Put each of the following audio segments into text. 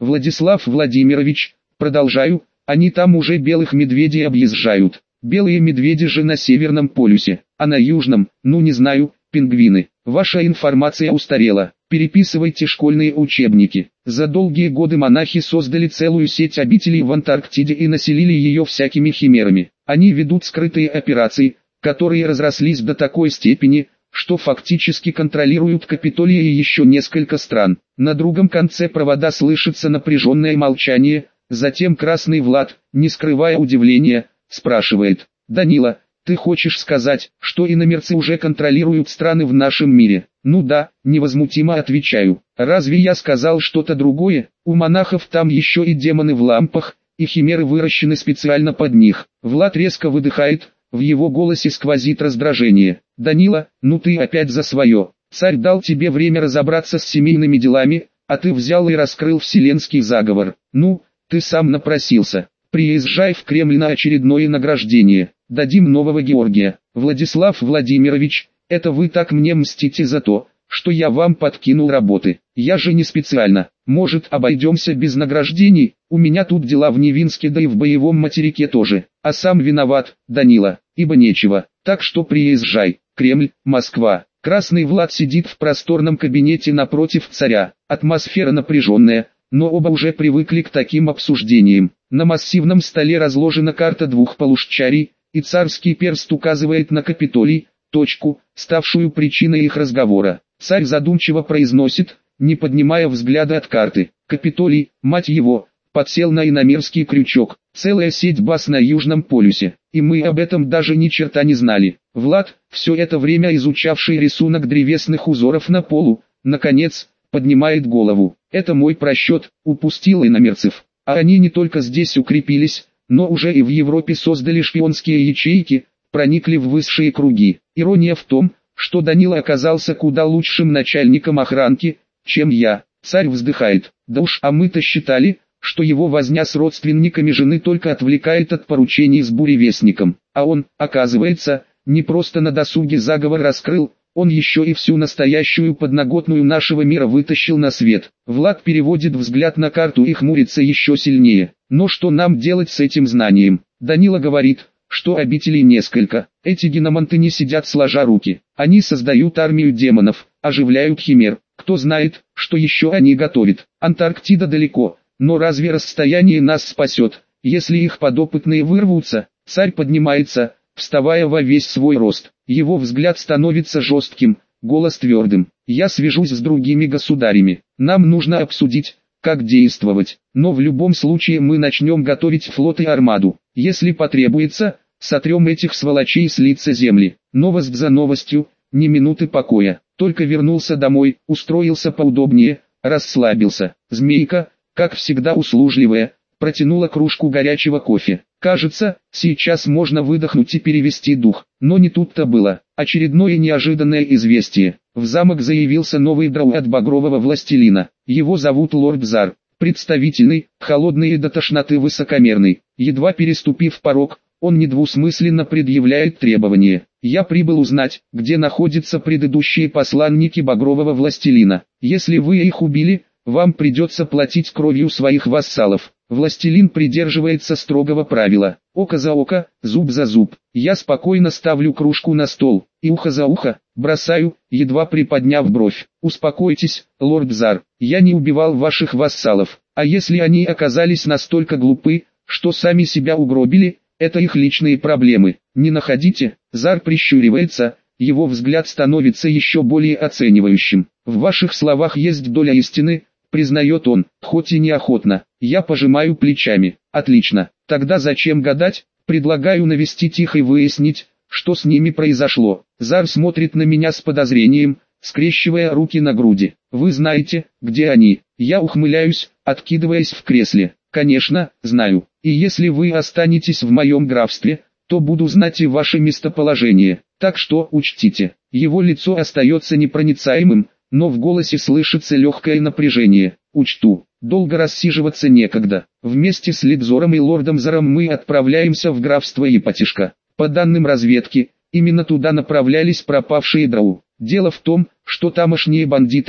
Владислав Владимирович, продолжаю, они там уже белых медведей объезжают. Белые медведи же на Северном полюсе, а на Южном, ну не знаю, пингвины. Ваша информация устарела. Переписывайте школьные учебники. За долгие годы монахи создали целую сеть обителей в Антарктиде и населили ее всякими химерами. Они ведут скрытые операции, которые разрослись до такой степени, что фактически контролируют Капитолий и еще несколько стран. На другом конце провода слышится напряженное молчание, затем Красный Влад, не скрывая удивления, спрашивает: «Данила, ты хочешь сказать, что иномерцы уже контролируют страны в нашем мире?» «Ну да», невозмутимо отвечаю. «Разве я сказал что-то другое? У монахов там еще и демоны в лампах, и химеры выращены специально под них». Влад резко выдыхает, в его голосе сквозит раздражение. «Данила, ну ты опять за свое. Царь дал тебе время разобраться с семейными делами, а ты взял и раскрыл вселенский заговор. Ну, ты сам напросился. Приезжай в Кремль на очередное награждение. Дадим нового Георгия». «Владислав Владимирович, это вы так мне мстите за то, что я вам подкинул работы. Я же не специально. Может, обойдемся без награждений? У меня тут дела в Невинске, да и в Боевом Материке тоже. А сам виноват, Данила, ибо нечего. Так что приезжай. Кремль, Москва». Красный Влад сидит в просторном кабинете напротив царя. Атмосфера напряженная, но оба уже привыкли к таким обсуждениям. На массивном столе разложена карта двух полушарий, и царский перст указывает на Капитолий, точку, ставшую причиной их разговора. Царь задумчиво произносит, не поднимая взгляда от карты: «Капитолий, мать его, подсел на иномерский крючок. Целая сеть баз на Южном полюсе, и мы об этом даже ни черта не знали». Влад, все это время изучавший рисунок древесных узоров на полу, наконец, поднимает голову. «Это мой просчет, упустил иномерцев. А они не только здесь укрепились, но уже и в Европе создали шпионские ячейки, проникли в высшие круги. Ирония в том, что Данила оказался куда лучшим начальником охранки, чем я». Царь вздыхает: «Да уж, а мы-то считали, что его возня с родственниками жены только отвлекает от поручений с буревестником. А он, оказывается, не просто на досуге заговор раскрыл, он еще и всю настоящую подноготную нашего мира вытащил на свет». Влад переводит взгляд на карту и хмурится еще сильнее. «Но что нам делать с этим знанием?» Данила говорит, что обителей несколько. Эти геноманты не сидят сложа руки. Они создают армию демонов, оживляют химер. Кто знает, что еще они готовят. Антарктида далеко, но разве расстояние нас спасет, если их подопытные вырвутся?» Царь поднимается, вставая во весь свой рост. Его взгляд становится жестким, голос твердым. «Я свяжусь с другими государями. Нам нужно обсудить, как действовать. Но в любом случае мы начнем готовить флот и армаду. Если потребуется, сотрем этих сволочей с лица земли». Новость за новостью, ни минуты покоя. Только вернулся домой, устроился поудобнее, расслабился. Змейка, как всегда услужливая, протянула кружку горячего кофе. Кажется, сейчас можно выдохнуть и перевести дух. Но не тут-то было. Очередное неожиданное известие. В замок заявился новый драу от багрового властелина. Его зовут Лорд Зар. Представительный, холодный и до тошноты высокомерный. Едва переступив порог, он недвусмысленно предъявляет требования. «Я прибыл узнать, где находятся предыдущие посланники багрового властелина. Если вы их убили, вам придется платить кровью своих вассалов». Властелин придерживается строгого правила: око за око, зуб за зуб. Я спокойно ставлю кружку на стол, и ухо за ухо, бросаю, едва приподняв бровь. «Успокойтесь, лорд Зар, я не убивал ваших вассалов. А если они оказались настолько глупы, что сами себя угробили, это их личные проблемы. Не находите?» Зар прищуривается, его взгляд становится еще более оценивающим. «В ваших словах есть доля истины», признает он, хоть и неохотно. Я пожимаю плечами. «Отлично, тогда зачем гадать? Предлагаю навестить их и выяснить, что с ними произошло». Зар смотрит на меня с подозрением, скрещивая руки на груди. «Вы знаете, где они?» Я ухмыляюсь, откидываясь в кресле. «Конечно, знаю. И если вы останетесь в моем графстве, то буду знать и ваше местоположение. Так что учтите». Его лицо остается непроницаемым, но в голосе слышится легкое напряжение. «Учту. Долго рассиживаться некогда. Вместе с Лидзором и лордом Заром мы отправляемся в графство Ипатишка. По данным разведки, именно туда направлялись пропавшие драу. Дело в том, что тамошние бандиты,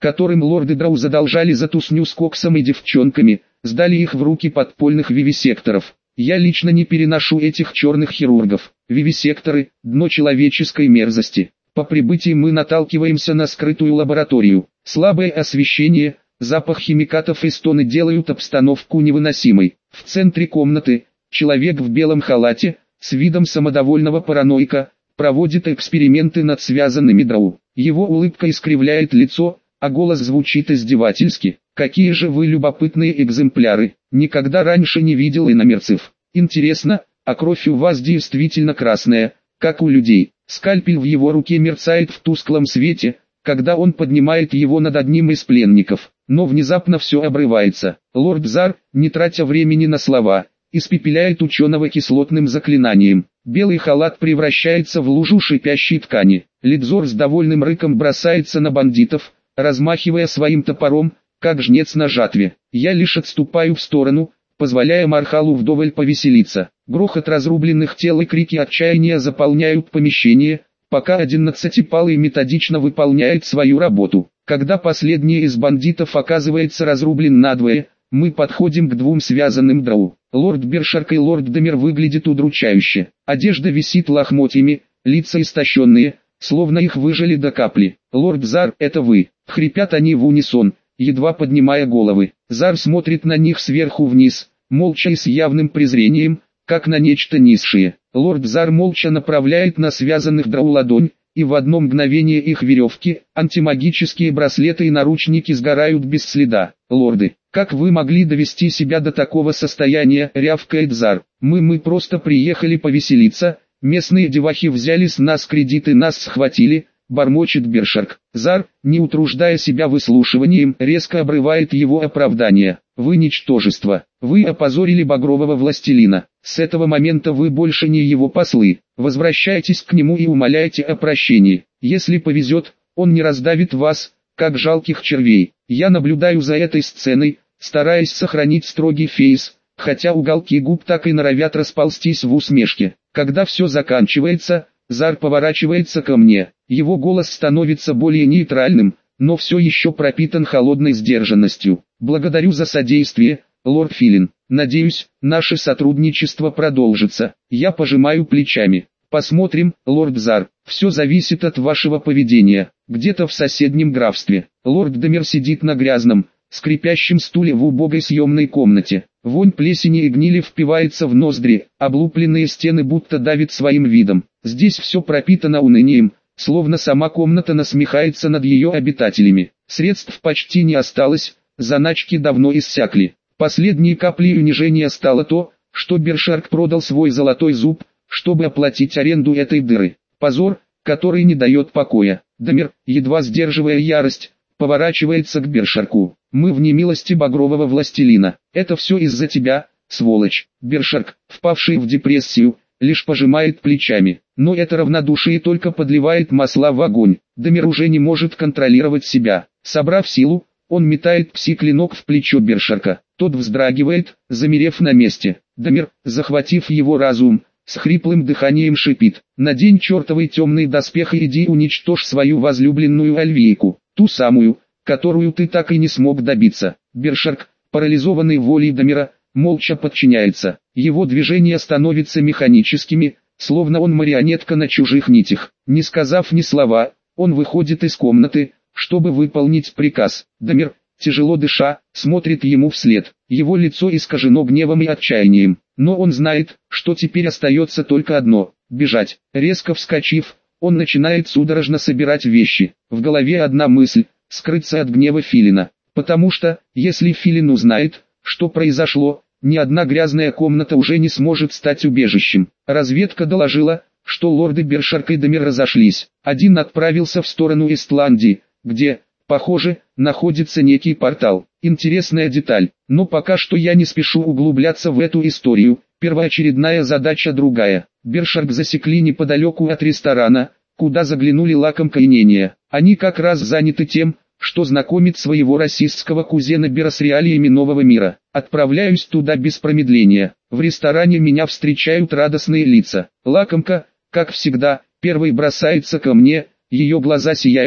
которым лорды Драу задолжали за тусню с коксом и девчонками, сдали их в руки подпольных вивисекторов. Я лично не переношу этих черных хирургов. Вивисекторы – дно человеческой мерзости. По прибытии мы наталкиваемся на скрытую лабораторию. Слабое освещение, запах химикатов и стоны делают обстановку невыносимой. В центре комнаты человек в белом халате, с видом самодовольного параноика, проводит эксперименты над связанными Драу. Его улыбка искривляет лицо, а голос звучит издевательски. «Какие же вы любопытные экземпляры! Никогда раньше не видел иномерцев. Интересно, а кровь у вас действительно красная, как у людей?» Скальпель в его руке мерцает в тусклом свете, когда он поднимает его над одним из пленников. Но внезапно все обрывается. Лорд Зар, не тратя времени на слова, испепеляет ученого кислотным заклинанием. Белый халат превращается в лужу шипящей ткани. Лидзор с довольным рыком бросается на бандитов, размахивая своим топором, как жнец на жатве. Я лишь отступаю в сторону, позволяя Мархалу вдоволь повеселиться. Грохот разрубленных тел и крики отчаяния заполняют помещение, пока 11-палый методично выполняет свою работу. Когда последний из бандитов оказывается разрублен надвое, мы подходим к двум связанным Драу. Лорд Бершарк и лорд Дамир выглядят удручающе. Одежда висит лохмотьями, лица истощенные, словно их выжали до капли. «Лорд Зар, это вы!» — хрипят они в унисон, едва поднимая головы. Зар смотрит на них сверху вниз, молча и с явным презрением, как на нечто низшее. Лорд Зар молча направляет на связанных Драу ладонь, и в одно мгновение их веревки, антимагические браслеты и наручники сгорают без следа. «Лорды, как вы могли довести себя до такого состояния?» — рявкает Зар. Мы просто приехали повеселиться, местные девахи взяли с нас кредиты, нас схватили», — бормочет Бершарк. Зар, не утруждая себя выслушиванием, резко обрывает его оправдание. «Вы ничтожество. Вы опозорили багрового властелина. С этого момента вы больше не его послы. Возвращайтесь к нему и умоляйте о прощении. Если повезет, он не раздавит вас, как жалких червей». Я наблюдаю за этой сценой, стараясь сохранить строгий фейс, хотя уголки губ так и норовят расползтись в усмешке. Когда все заканчивается, Зар поворачивается ко мне. Его голос становится более нейтральным, но все еще пропитан холодной сдержанностью. «Благодарю за содействие, лорд Филин. Надеюсь, наше сотрудничество продолжится». Я пожимаю плечами. «Посмотрим, лорд Зар. Все зависит от вашего поведения». Где-то в соседнем графстве, лорд Дамир сидит на грязном, скрипящем стуле в убогой съемной комнате. Вонь плесени и гнили впивается в ноздри, облупленные стены будто давит своим видом. Здесь все пропитано унынием, словно сама комната насмехается над ее обитателями. Средств почти не осталось, заначки давно иссякли. Последней каплей унижения стало то, что Бершарк продал свой золотой зуб, чтобы оплатить аренду этой дыры. Позор, который не дает покоя. Дамир, едва сдерживая ярость, поворачивается к Бершарку. «Мы в немилости багрового властелина. Это все из-за тебя, сволочь». Бершарк, впавший в депрессию, лишь пожимает плечами. Но это равнодушие только подливает масла в огонь. Дамир уже не может контролировать себя. Собрав силу, он метает пси-клинок в плечо Бершарка. Тот вздрагивает, замерев на месте. Дамир, захватив его разум, с хриплым дыханием шипит: «Надень чертовый темный доспех и иди уничтожь свою возлюбленную Альвейку, ту самую, которую ты так и не смог добиться». Бершарк, парализованный волей Дамира, молча подчиняется. Его движения становятся механическими, словно он марионетка на чужих нитях. Не сказав ни слова, он выходит из комнаты, чтобы выполнить приказ. Дамир, тяжело дыша, смотрит ему вслед. Его лицо искажено гневом и отчаянием. Но он знает, что теперь остается только одно – бежать. Резко вскочив, он начинает судорожно собирать вещи. В голове одна мысль – скрыться от гнева Филина. Потому что, если Филин узнает, что произошло, ни одна грязная комната уже не сможет стать убежищем. Разведка доложила, что лорды Бершарк и Дамир разошлись. Один отправился в сторону Истландии, где, похоже, находится некий портал. Интересная деталь, но пока что я не спешу углубляться в эту историю. Первоочередная задача другая. Бершарк засекли неподалеку от ресторана, куда заглянули Лакомка и Нения. Они как раз заняты тем, что знакомит своего расистского кузена Бера с реалиями нового мира. Отправляюсь туда без промедления. В ресторане меня встречают радостные лица. Лакомка, как всегда, первой бросается ко мне, ее глаза сияют,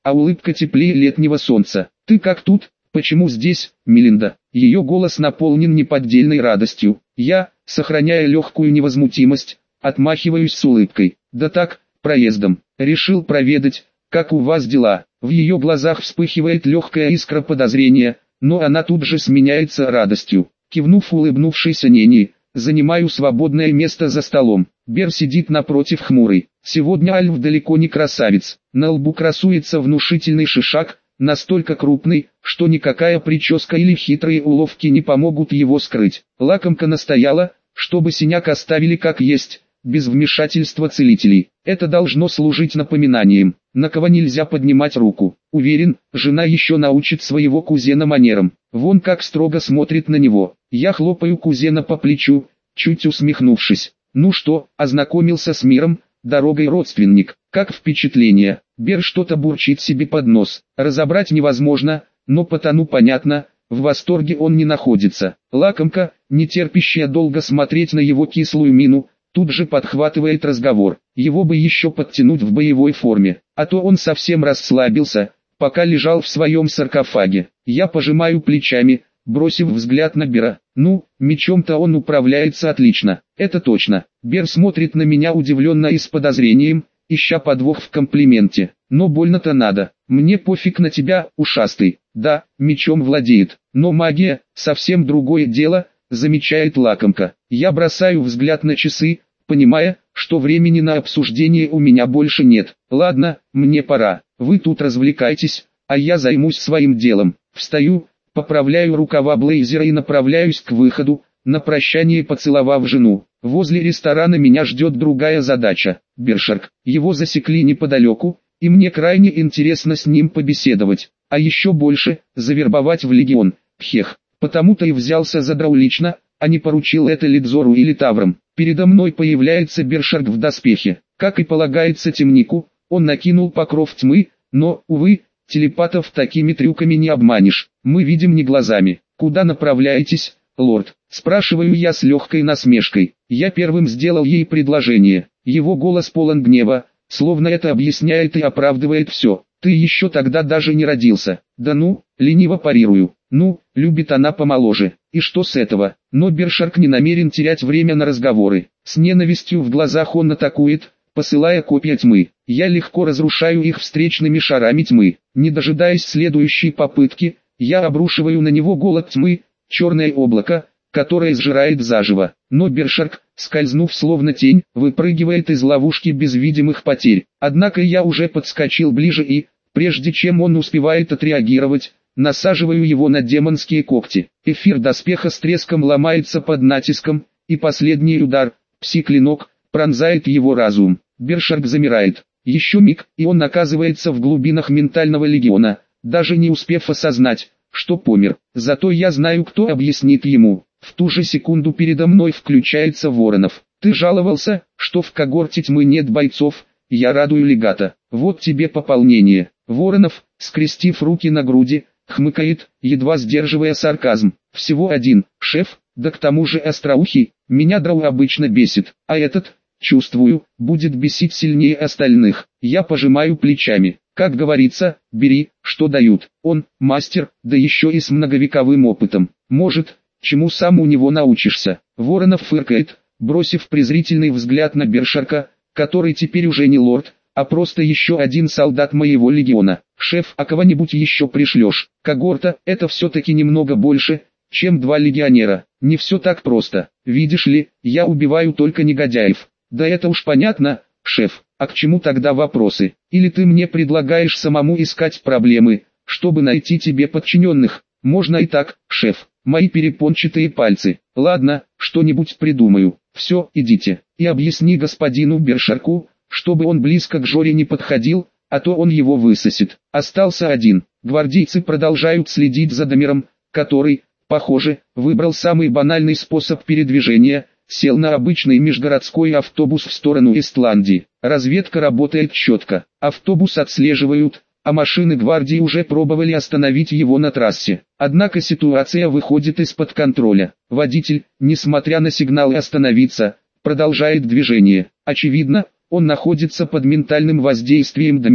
а улыбка теплее летнего солнца. «Ты как тут? Почему здесь, Мелинда?» Ее голос наполнен неподдельной радостью. Я, сохраняя легкую невозмутимость, отмахиваюсь с улыбкой. «Да так, проездом. Решил проведать, как у вас дела». В ее глазах вспыхивает легкая искра подозрения, но она тут же сменяется радостью. Кивнув улыбнувшейся Нене, занимаю свободное место за столом. Бер сидит напротив хмурый. Сегодня Альф далеко не красавец. На лбу красуется внушительный шишак, настолько крупный, что никакая прическа или хитрые уловки не помогут его скрыть. Лакомка настояла, чтобы синяк оставили как есть, без вмешательства целителей. Это должно служить напоминанием, на кого нельзя поднимать руку. Уверен, жена еще научит своего кузена манерам. Вон как строго смотрит на него. Я хлопаю кузена по плечу, чуть усмехнувшись. «Ну что, ознакомился с миром, дорогой родственник? Как впечатление?» Бер что-то бурчит себе под нос. Разобрать невозможно, но по тону понятно, в восторге он не находится. Лакомка, не терпящая долго смотреть на его кислую мину, тут же подхватывает разговор. Его бы еще подтянуть в боевой форме, а то он совсем расслабился, пока лежал в своем саркофаге. Я пожимаю плечами, бросив взгляд на Бера. Ну, мечом-то он управляется отлично, это точно. Бер смотрит на меня удивленно и с подозрением, ища подвох в комплименте. Но больно-то надо. Мне пофиг на тебя, ушастый. Да, мечом владеет, но магия — совсем другое дело, замечает Лакомка. Я бросаю взгляд на часы, понимая, что времени на обсуждение у меня больше нет. Ладно, мне пора. Вы тут развлекайтесь, а я займусь своим делом. Встаю, поправляю рукава блейзера и направляюсь к выходу, на прощание поцеловав жену. Возле ресторана меня ждет другая задача. Бершарк. Его засекли неподалеку, и мне крайне интересно с ним побеседовать. А еще больше, завербовать в легион. Пхех. Потому-то и взялся за драу лично, а не поручил это Лидзору или Таврам. Передо мной появляется Бершарк в доспехе. Как и полагается темнику, он накинул покров тьмы, но, увы, телепатов такими трюками не обманешь. Мы видим не глазами. «Куда направляетесь, лорд?» — спрашиваю я с легкой насмешкой. Я первым сделал ей предложение. Его голос полон гнева, словно это объясняет и оправдывает все. «Ты еще тогда даже не родился». «Да ну», — лениво парирую. «Ну, любит она помоложе. И что с этого?» Но Бершарк не намерен терять время на разговоры. С ненавистью в глазах он атакует, посылая копья тьмы. Я легко разрушаю их встречными шарами тьмы. Не дожидаясь следующей попытки, я обрушиваю на него голод тьмы, черное облако, которое сжирает заживо. Но Бершарк, скользнув словно тень, выпрыгивает из ловушки без видимых потерь. Однако я уже подскочил ближе и, прежде чем он успевает отреагировать, насаживаю его на демонские когти. Эфир доспеха с треском ломается под натиском, и последний удар, пси-клинок, пронзает его разум. Бершарк замирает. Еще миг, и он оказывается в глубинах ментального легиона, даже не успев осознать, что помер. Зато я знаю, кто объяснит ему. В ту же секунду передо мной включается Воронов. «Ты жаловался, что в когорте тьмы нет бойцов, я радую легата. Вот тебе пополнение». Воронов, скрестив руки на груди, хмыкает, едва сдерживая сарказм. «Всего один, шеф, да к тому же остроухий, меня драу обычно бесит, а этот, чувствую, будет бесить сильнее остальных». Я пожимаю плечами. Как говорится, бери, что дают. Он, мастер, да еще и с многовековым опытом. Может, чему сам у него научишься. Воронов фыркает, бросив презрительный взгляд на Бершарка, который теперь уже не лорд, а просто еще один солдат моего легиона. «Шеф, а кого-нибудь еще пришлешь?» Когорта — это все-таки немного больше, чем 2 легионера. Не все так просто. Видишь ли, я убиваю только негодяев. Да это уж понятно, шеф. А к чему тогда вопросы? Или ты мне предлагаешь самому искать проблемы, чтобы найти тебе подчиненных? Можно и так, шеф. Мои перепончатые пальцы. Ладно, что-нибудь придумаю. Все, идите. И объясни господину Бершарку, чтобы он близко к Жоре не подходил, а то он его высосет. Остался один. Гвардейцы продолжают следить за Дамиром, который, похоже, выбрал самый банальный способ передвижения, сел на обычный межгородской автобус в сторону Истландии. Разведка работает четко. Автобус отслеживают, а машины гвардии уже пробовали остановить его на трассе. Однако ситуация выходит из-под контроля. Водитель, несмотря на сигналы остановиться, продолжает движение. Очевидно, он находится под ментальным воздействием Дамира.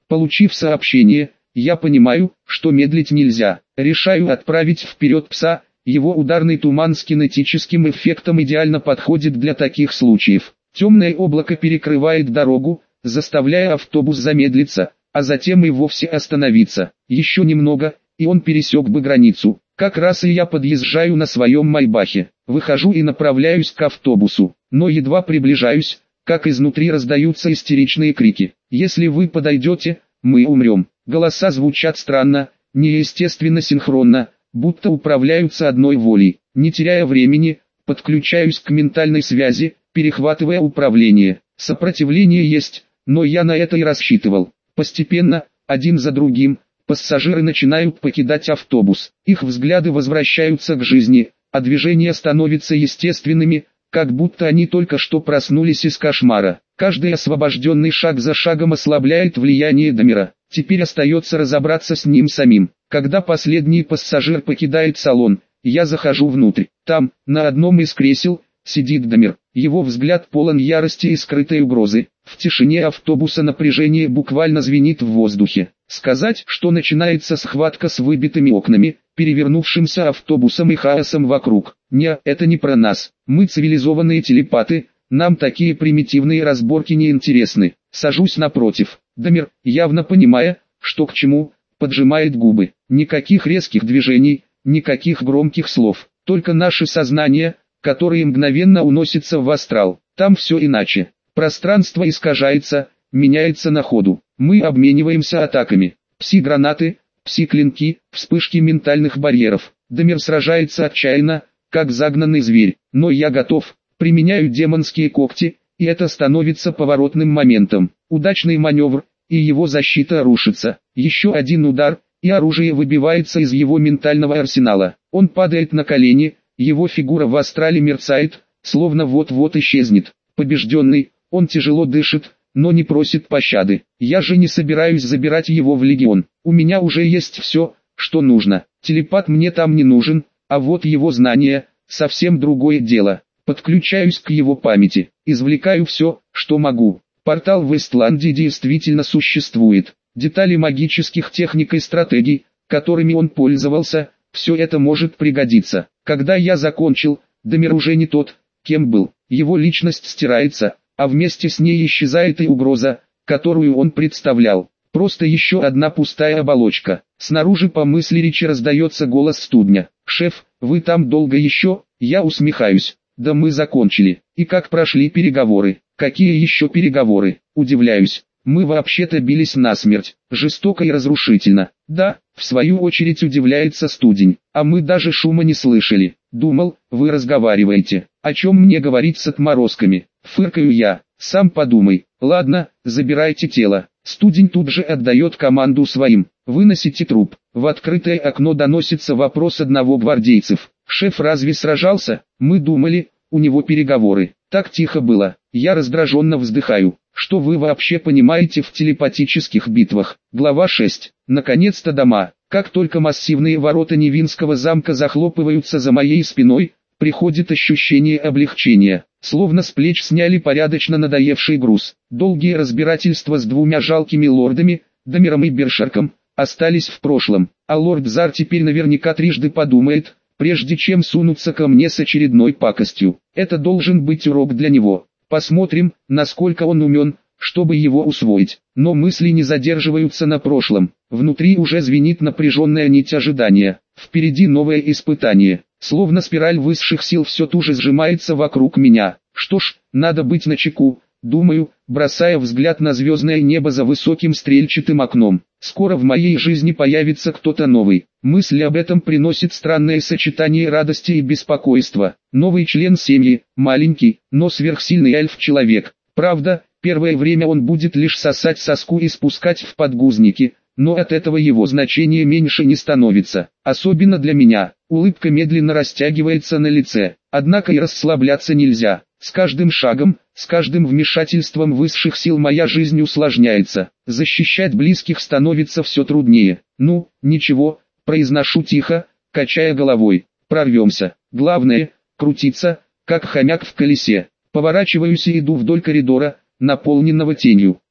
Получив сообщение, я понимаю, что медлить нельзя. Решаю отправить вперед пса. Его ударный туман с кинетическим эффектом идеально подходит для таких случаев. Темное облако перекрывает дорогу, заставляя автобус замедлиться, а затем и вовсе остановиться. Еще немного, и он пересек бы границу. Как раз и я подъезжаю на своем майбахе. Выхожу и направляюсь к автобусу. Но едва приближаюсь, как изнутри раздаются истеричные крики. «Если вы подойдете, мы умрем». Голоса звучат странно, неестественно синхронно, будто управляются одной волей. Не теряя времени, подключаюсь к ментальной связи, перехватывая управление. Сопротивление есть, но я на это и рассчитывал. Постепенно, один за другим, пассажиры начинают покидать автобус. Их взгляды возвращаются к жизни, а движения становятся естественными, как будто они только что проснулись из кошмара. Каждый освобожденный шаг за шагом ослабляет влияние Дамира. Теперь остается разобраться с ним самим. Когда последний пассажир покидает салон, я захожу внутрь. Там, на одном из кресел, сидит Дамир. Его взгляд полон ярости и скрытой угрозы. В тишине автобуса напряжение буквально звенит в воздухе. Сказать, что начинается схватка с выбитыми окнами, перевернувшимся автобусом и хаосом вокруг. Не, это не про нас. Мы цивилизованные телепаты, нам такие примитивные разборки не интересны. Сажусь напротив. Дамир, явно понимая, что к чему, поджимает губы. Никаких резких движений, никаких громких слов. Только наши сознания, которые мгновенно уносятся в астрал. Там все иначе. Пространство искажается, меняется на ходу. Мы обмениваемся атаками. Пси-гранаты, пси-клинки, вспышки ментальных барьеров. Дамир сражается отчаянно, как загнанный зверь. Но я готов. Применяю демонские когти, и это становится поворотным моментом. Удачный маневр, и его защита рушится. Еще один удар, и оружие выбивается из его ментального арсенала. Он падает на колени, его фигура в астрале мерцает, словно вот-вот исчезнет. Побежденный, он тяжело дышит, но не просит пощады. Я же не собираюсь забирать его в легион. У меня уже есть все, что нужно. Телепат мне там не нужен, а вот его знания – совсем другое дело. Подключаюсь к его памяти, извлекаю все, что могу. Портал в Истландии действительно существует. Детали магических техник и стратегий, которыми он пользовался, все это может пригодиться. Когда я закончил, Дамир уже не тот, кем был. Его личность стирается, а вместе с ней исчезает и угроза, которую он представлял. Просто еще одна пустая оболочка. Снаружи по мысли речи раздается голос студня. «Шеф, вы там долго еще?» Я усмехаюсь. «Да мы закончили. И как прошли переговоры?» «Какие еще переговоры?» Удивляюсь. «Мы вообще-то бились насмерть. Жестоко и разрушительно». «Да», в свою очередь удивляется студень. «А мы даже шума не слышали. Думал, вы разговариваете. О чем мне говорить с отморозками?» Фыркаю я. «Сам подумай. Ладно, забирайте тело». Студень тут же отдает команду своим. «Выносите труп». В открытое окно доносится вопрос одного гвардейцев. «Шеф разве сражался? Мы думали, у него переговоры». Так тихо было. Я раздраженно вздыхаю. Что вы вообще понимаете в телепатических битвах? Глава 6. Наконец-то дома. Как только массивные ворота Невинского замка захлопываются за моей спиной, приходит ощущение облегчения. Словно с плеч сняли порядочно надоевший груз. Долгие разбирательства с двумя жалкими лордами, Дамиром и Бершарком, остались в прошлом. А лорд Зар теперь наверняка трижды подумает, прежде чем сунуться ко мне с очередной пакостью. Это должен быть урок для него. Посмотрим, насколько он умен, чтобы его усвоить. Но мысли не задерживаются на прошлом. Внутри уже звенит напряженная нить ожидания. Впереди новое испытание. Словно спираль высших сил все туже сжимается вокруг меня. Что ж, надо быть начеку, думаю, бросая взгляд на звездное небо за высоким стрельчатым окном. Скоро в моей жизни появится кто-то новый. Мысль об этом приносит странное сочетание радости и беспокойства. Новый член семьи, маленький, но сверхсильный эльф-человек. Правда, первое время он будет лишь сосать соску и спускать в подгузники, но от этого его значение меньше не становится. Особенно для меня. Улыбка медленно растягивается на лице. Однако и расслабляться нельзя. С каждым шагом, с каждым вмешательством высших сил моя жизнь усложняется. Защищать близких становится все труднее. Ну, ничего, произношу тихо, качая головой. Прорвемся. Главное, крутиться, как хомяк в колесе. Поворачиваюсь и иду вдоль коридора, наполненного тенью.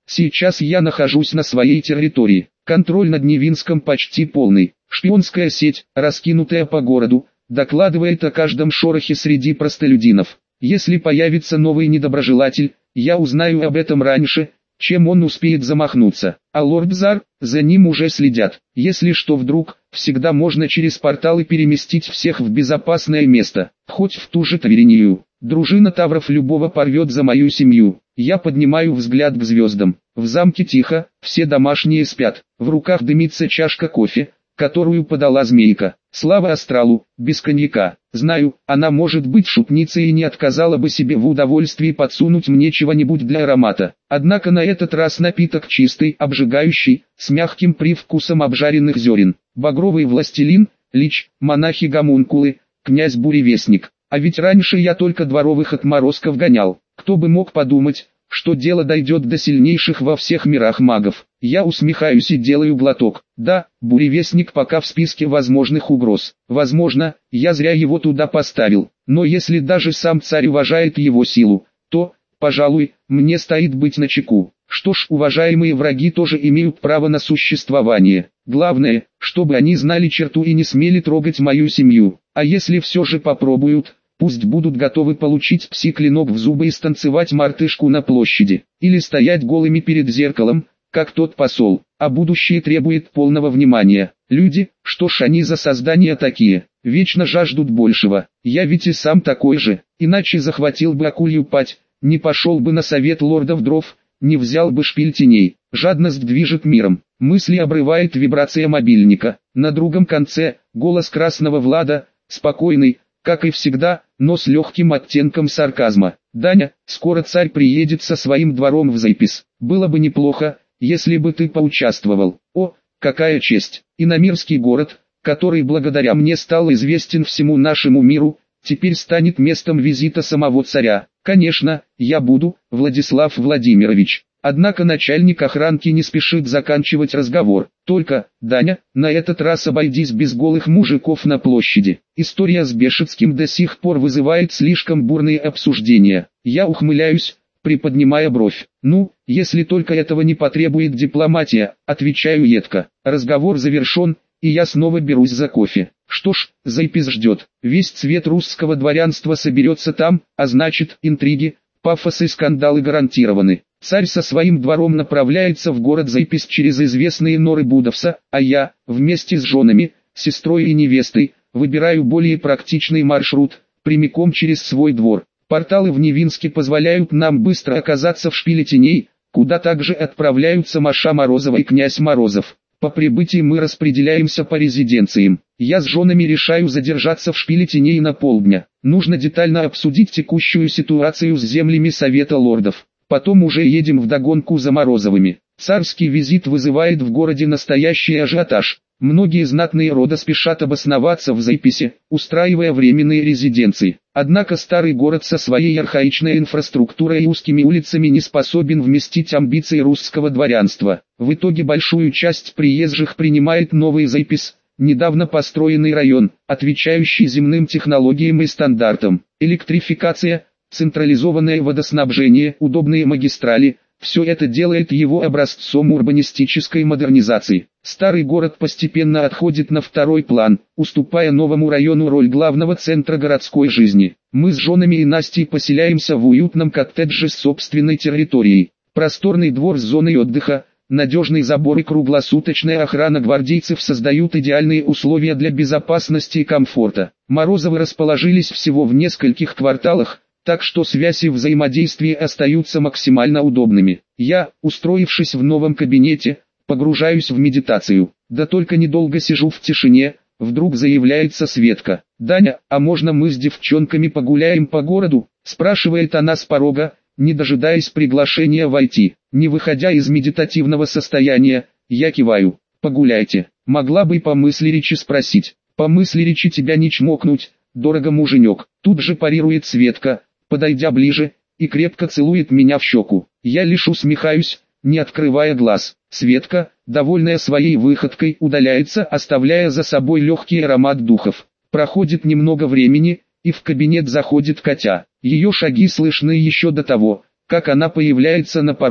Сейчас я нахожусь на своей территории. Контроль над Невинском почти полный. Шпионская сеть, раскинутая по городу, докладывает о каждом шорохе среди простолюдинов. Если появится новый недоброжелатель, я узнаю об этом раньше, чем он успеет замахнуться. А лорд Зар, за ним уже следят. Если что вдруг, всегда можно через порталы переместить всех в безопасное место, хоть в ту же Тавернию. Дружина тавров любого порвет за мою семью. Я поднимаю взгляд к звездам. В замке тихо, все домашние спят. В руках дымится чашка кофе, которую подала змейка. Слава астралу, без коньяка. Знаю, она может быть шутницей и не отказала бы себе в удовольствии подсунуть мне чего-нибудь для аромата. Однако на этот раз напиток чистый, обжигающий, с мягким привкусом обжаренных зерен. Багровый властелин, лич, монахи-гомункулы, князь-буревестник. А ведь раньше я только дворовых отморозков гонял. Кто бы мог подумать, что дело дойдет до сильнейших во всех мирах магов. Я усмехаюсь и делаю глоток. Да, буревестник пока в списке возможных угроз. Возможно, я зря его туда поставил. Но если даже сам царь уважает его силу, то, пожалуй, мне стоит быть начеку. Что ж, уважаемые враги тоже имеют право на существование. Главное, чтобы они знали черту и не смели трогать мою семью. А если все же попробуют, пусть будут готовы получить пси-клинок в зубы и станцевать мартышку на площади. Или стоять голыми перед зеркалом, как тот посол. А будущее требует полного внимания. Люди, что ж они за создания такие, вечно жаждут большего. Я ведь и сам такой же, иначе захватил бы акулью пать, не пошел бы на совет лордов дров, не взял бы шпиль теней. Жадность движет миром. Мысли обрывает вибрация мобильника. На другом конце, голос Красного Влада, спокойный, как и всегда, но с легким оттенком сарказма. «Даня, скоро царь приедет со своим двором в Зайпис. Было бы неплохо, если бы ты поучаствовал. О, какая честь! Иномирский город, который благодаря мне стал известен всему нашему миру, теперь станет местом визита самого царя. Конечно, я буду, Владислав Владимирович». Однако начальник охранки не спешит заканчивать разговор. «Только, Даня, на этот раз обойдись без голых мужиков на площади. История с Бешецким до сих пор вызывает слишком бурные обсуждения». Я ухмыляюсь, приподнимая бровь. «Ну, если только этого не потребует дипломатия», отвечаю едко. Разговор завершен, и я снова берусь за кофе. Что ж, Зайпис ждет. Весь цвет русского дворянства соберется там, а значит, интриги, пафос и скандалы гарантированы. Царь со своим двором направляется в город Зайпис через известные норы Будовса, а я, вместе с женами, сестрой и невестой, выбираю более практичный маршрут, прямиком через свой двор. Порталы в Невинске позволяют нам быстро оказаться в шпиле теней, куда также отправляются Маша Морозова и князь Морозов. По прибытии мы распределяемся по резиденциям. Я с женами решаю задержаться в шпиле теней на полдня. Нужно детально обсудить текущую ситуацию с землями Совета лордов. Потом уже едем вдогонку за Морозовыми. Царский визит вызывает в городе настоящий ажиотаж. Многие знатные рода спешат обосноваться в Зайписе, устраивая временные резиденции. Однако старый город со своей архаичной инфраструктурой и узкими улицами не способен вместить амбиции русского дворянства. В итоге большую часть приезжих принимает новый Зайпис, недавно построенный район, отвечающий земным технологиям и стандартам. Электрификация, централизованное водоснабжение, удобные магистрали – все это делает его образцом урбанистической модернизации. Старый город постепенно отходит на второй план, уступая новому району роль главного центра городской жизни. Мы с женами и Настей поселяемся в уютном коттедже с собственной территорией. Просторный двор с зоной отдыха, надежный забор и круглосуточная охрана гвардейцев создают идеальные условия для безопасности и комфорта. Морозовы расположились всего в нескольких кварталах, так что связь и взаимодействие остаются максимально удобными. Я, устроившись в новом кабинете, погружаюсь в медитацию. Да только недолго сижу в тишине, вдруг заявляется Светка. «Даня, а можно мы с девчонками погуляем по городу?» спрашивает она с порога, не дожидаясь приглашения войти. Не выходя из медитативного состояния, я киваю. «Погуляйте». Могла бы по мысли речи спросить. «По мысли речи тебя не чмокнуть, дорого муженек». Тут же парирует Светка, подойдя ближе, и крепко целует меня в щеку. Я лишь усмехаюсь, не открывая глаз. Светка, довольная своей выходкой, удаляется, оставляя за собой легкий аромат духов. Проходит немного времени, и в кабинет заходит Катя. Ее шаги слышны еще до того, как она появляется на пороге.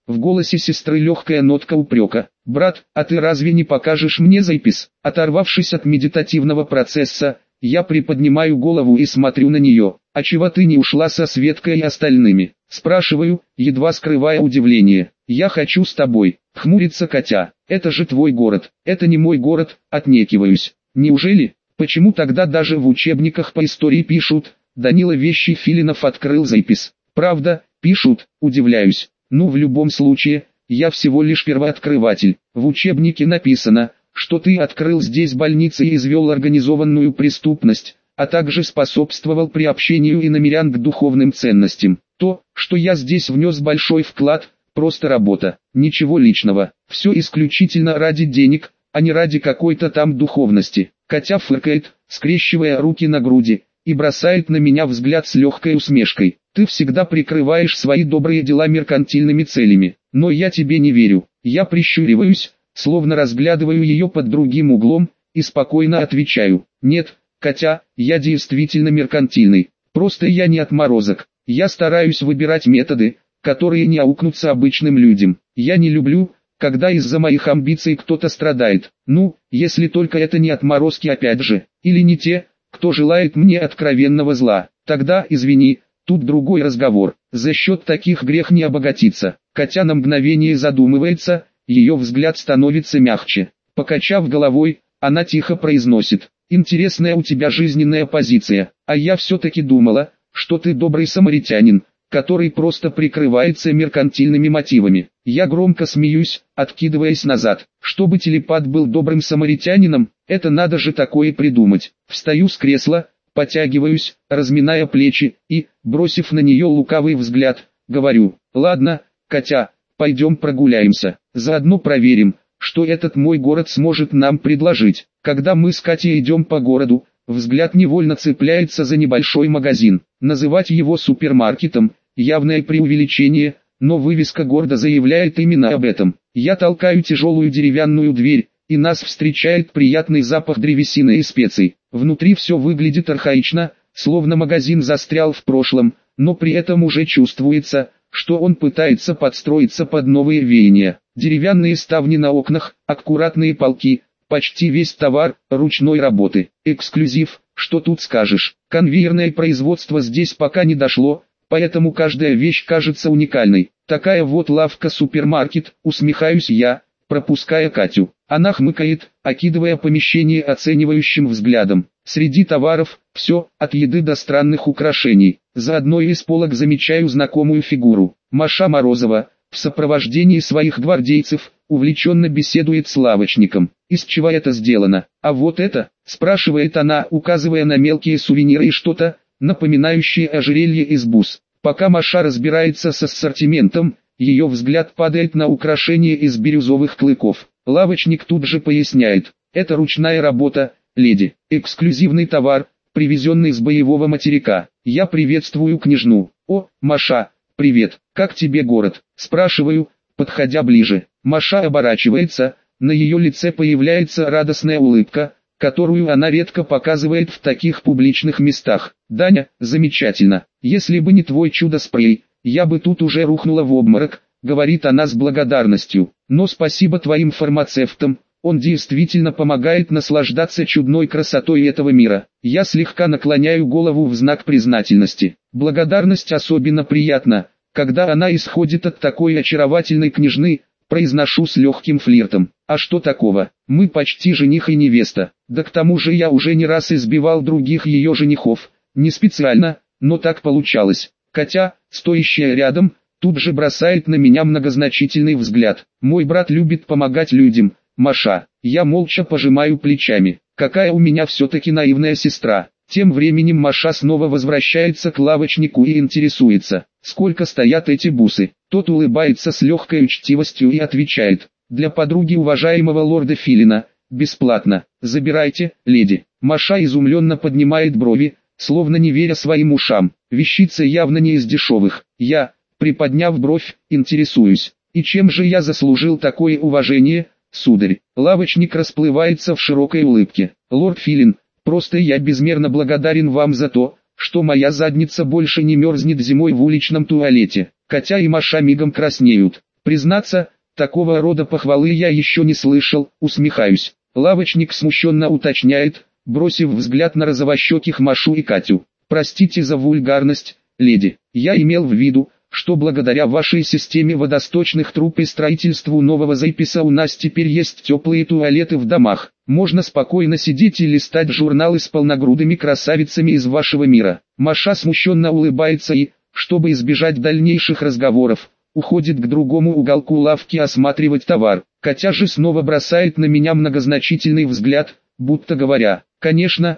В голосе сестры легкая нотка упрека. «Брат, а ты разве не покажешь мне запись?» Оторвавшись от медитативного процесса, я приподнимаю голову и смотрю на нее. «А чего ты не ушла со Светкой и остальными?» Спрашиваю, едва скрывая удивление. «Я хочу с тобой», — хмурится Катя. «Это же твой город». «Это не мой город», — отнекиваюсь. «Неужели? Почему тогда даже в учебниках по истории пишут?» Данила Вещий Филинов открыл запись. «Правда, пишут», удивляюсь. «Ну, в любом случае, я всего лишь первооткрыватель. В учебнике написано, что ты открыл здесь больницы и извел организованную преступность, а также способствовал приобщению иномирян к духовным ценностям. То, что я здесь внес большой вклад, просто работа, ничего личного, все исключительно ради денег, а не ради какой-то там духовности». Катя фыркает, скрещивая руки на груди, и бросает на меня взгляд с легкой усмешкой. «Ты всегда прикрываешь свои добрые дела меркантильными целями, но я тебе не верю». Я прищуриваюсь, словно разглядываю ее под другим углом, и спокойно отвечаю: «Нет, Катя, я действительно меркантильный, просто я не отморозок. Я стараюсь выбирать методы, которые не аукнутся обычным людям. Я не люблю, когда из-за моих амбиций кто-то страдает. Ну, если только это не отморозки опять же, или не те, кто желает мне откровенного зла. Тогда, извини, тут другой разговор. За счет таких грех не обогатиться». Катя на мгновение задумывается, ее взгляд становится мягче. Покачав головой, она тихо произносит: «Интересная у тебя жизненная позиция, а я все-таки думала, что ты добрый самаритянин, который просто прикрывается меркантильными мотивами». Я громко смеюсь, откидываясь назад. Чтобы телепат был добрым самаритянином, это надо же такое придумать. Встаю с кресла, потягиваюсь, разминая плечи, и, бросив на нее лукавый взгляд, говорю: «Ладно, Катя, пойдем прогуляемся, заодно проверим, что этот мой город сможет нам предложить». Когда мы с Катей идем по городу, взгляд невольно цепляется за небольшой магазин. Называть его супермаркетом – явное преувеличение, но вывеска гордо заявляет именно об этом. Я толкаю тяжелую деревянную дверь, и нас встречает приятный запах древесины и специй. Внутри все выглядит архаично, словно магазин застрял в прошлом, но при этом уже чувствуется, что он пытается подстроиться под новые веяния. Деревянные ставни на окнах, аккуратные полки, почти весь товар ручной работы. Эксклюзив, что тут скажешь. Конвейерное производство здесь пока не дошло, поэтому каждая вещь кажется уникальной. Такая вот лавка-супермаркет, усмехаюсь я, пропуская Катю. Она хмыкает, окидывая помещение оценивающим взглядом. Среди товаров все, от еды до странных украшений. За одной из полок замечаю знакомую фигуру. Маша Морозова, в сопровождении своих гвардейцев, увлеченно беседует с лавочником. «Из чего это сделано? А вот это?» – спрашивает она, указывая на мелкие сувениры и что-то, напоминающее ожерелье из бус. Пока Маша разбирается с ассортиментом, ее взгляд падает на украшение из бирюзовых клыков. Лавочник тут же поясняет: «Это ручная работа, леди, эксклюзивный товар, привезенный с боевого материка». Я приветствую княжну. «О, Маша, привет, как тебе город?» – спрашиваю, подходя ближе. Маша оборачивается, на ее лице появляется радостная улыбка, которую она редко показывает в таких публичных местах. «Даня, замечательно. Если бы не твой чудо-спрей, я бы тут уже рухнула в обморок», — говорит она с благодарностью. «Но спасибо твоим фармацевтам, он действительно помогает наслаждаться чудной красотой этого мира». Я слегка наклоняю голову в знак признательности. Благодарность особенно приятна, когда она исходит от такой очаровательной княжны, произношу с легким флиртом. «А что такого? Мы почти жених и невеста. Да к тому же я уже не раз избивал других ее женихов. Не специально, но так получалось». Катя, стоящая рядом, тут же бросает на меня многозначительный взгляд. «Мой брат любит помогать людям, Маша». Я молча пожимаю плечами. Какая у меня все-таки наивная сестра. Тем временем Маша снова возвращается к лавочнику и интересуется: «Сколько стоят эти бусы?» Тот улыбается с легкой учтивостью и отвечает: «Для подруги уважаемого лорда Филина, бесплатно. Забирайте, леди». Маша изумленно поднимает брови, словно не веря своим ушам. Вещица явно не из дешевых. Я, приподняв бровь, интересуюсь: «И чем же я заслужил такое уважение, сударь?» Лавочник расплывается в широкой улыбке. «Лорд Филин, просто я безмерно благодарен вам за то, что моя задница больше не мерзнет зимой в уличном туалете». Катя и Маша мигом краснеют. Признаться, такого рода похвалы я еще не слышал, усмехаюсь. Лавочник смущенно уточняет, бросив взгляд на розовощеких Машу и Катю. Простите за вульгарность, леди. Я имел в виду, что благодаря вашей системе водосточных труб и строительству нового записа у нас теперь есть теплые туалеты в домах. Можно спокойно сидеть и листать журналы с полногрудыми красавицами из вашего мира. Маша смущенно улыбается и, чтобы избежать дальнейших разговоров, уходит к другому уголку лавки осматривать товар. Катя же снова бросает на меня многозначительный взгляд, будто говоря: конечно,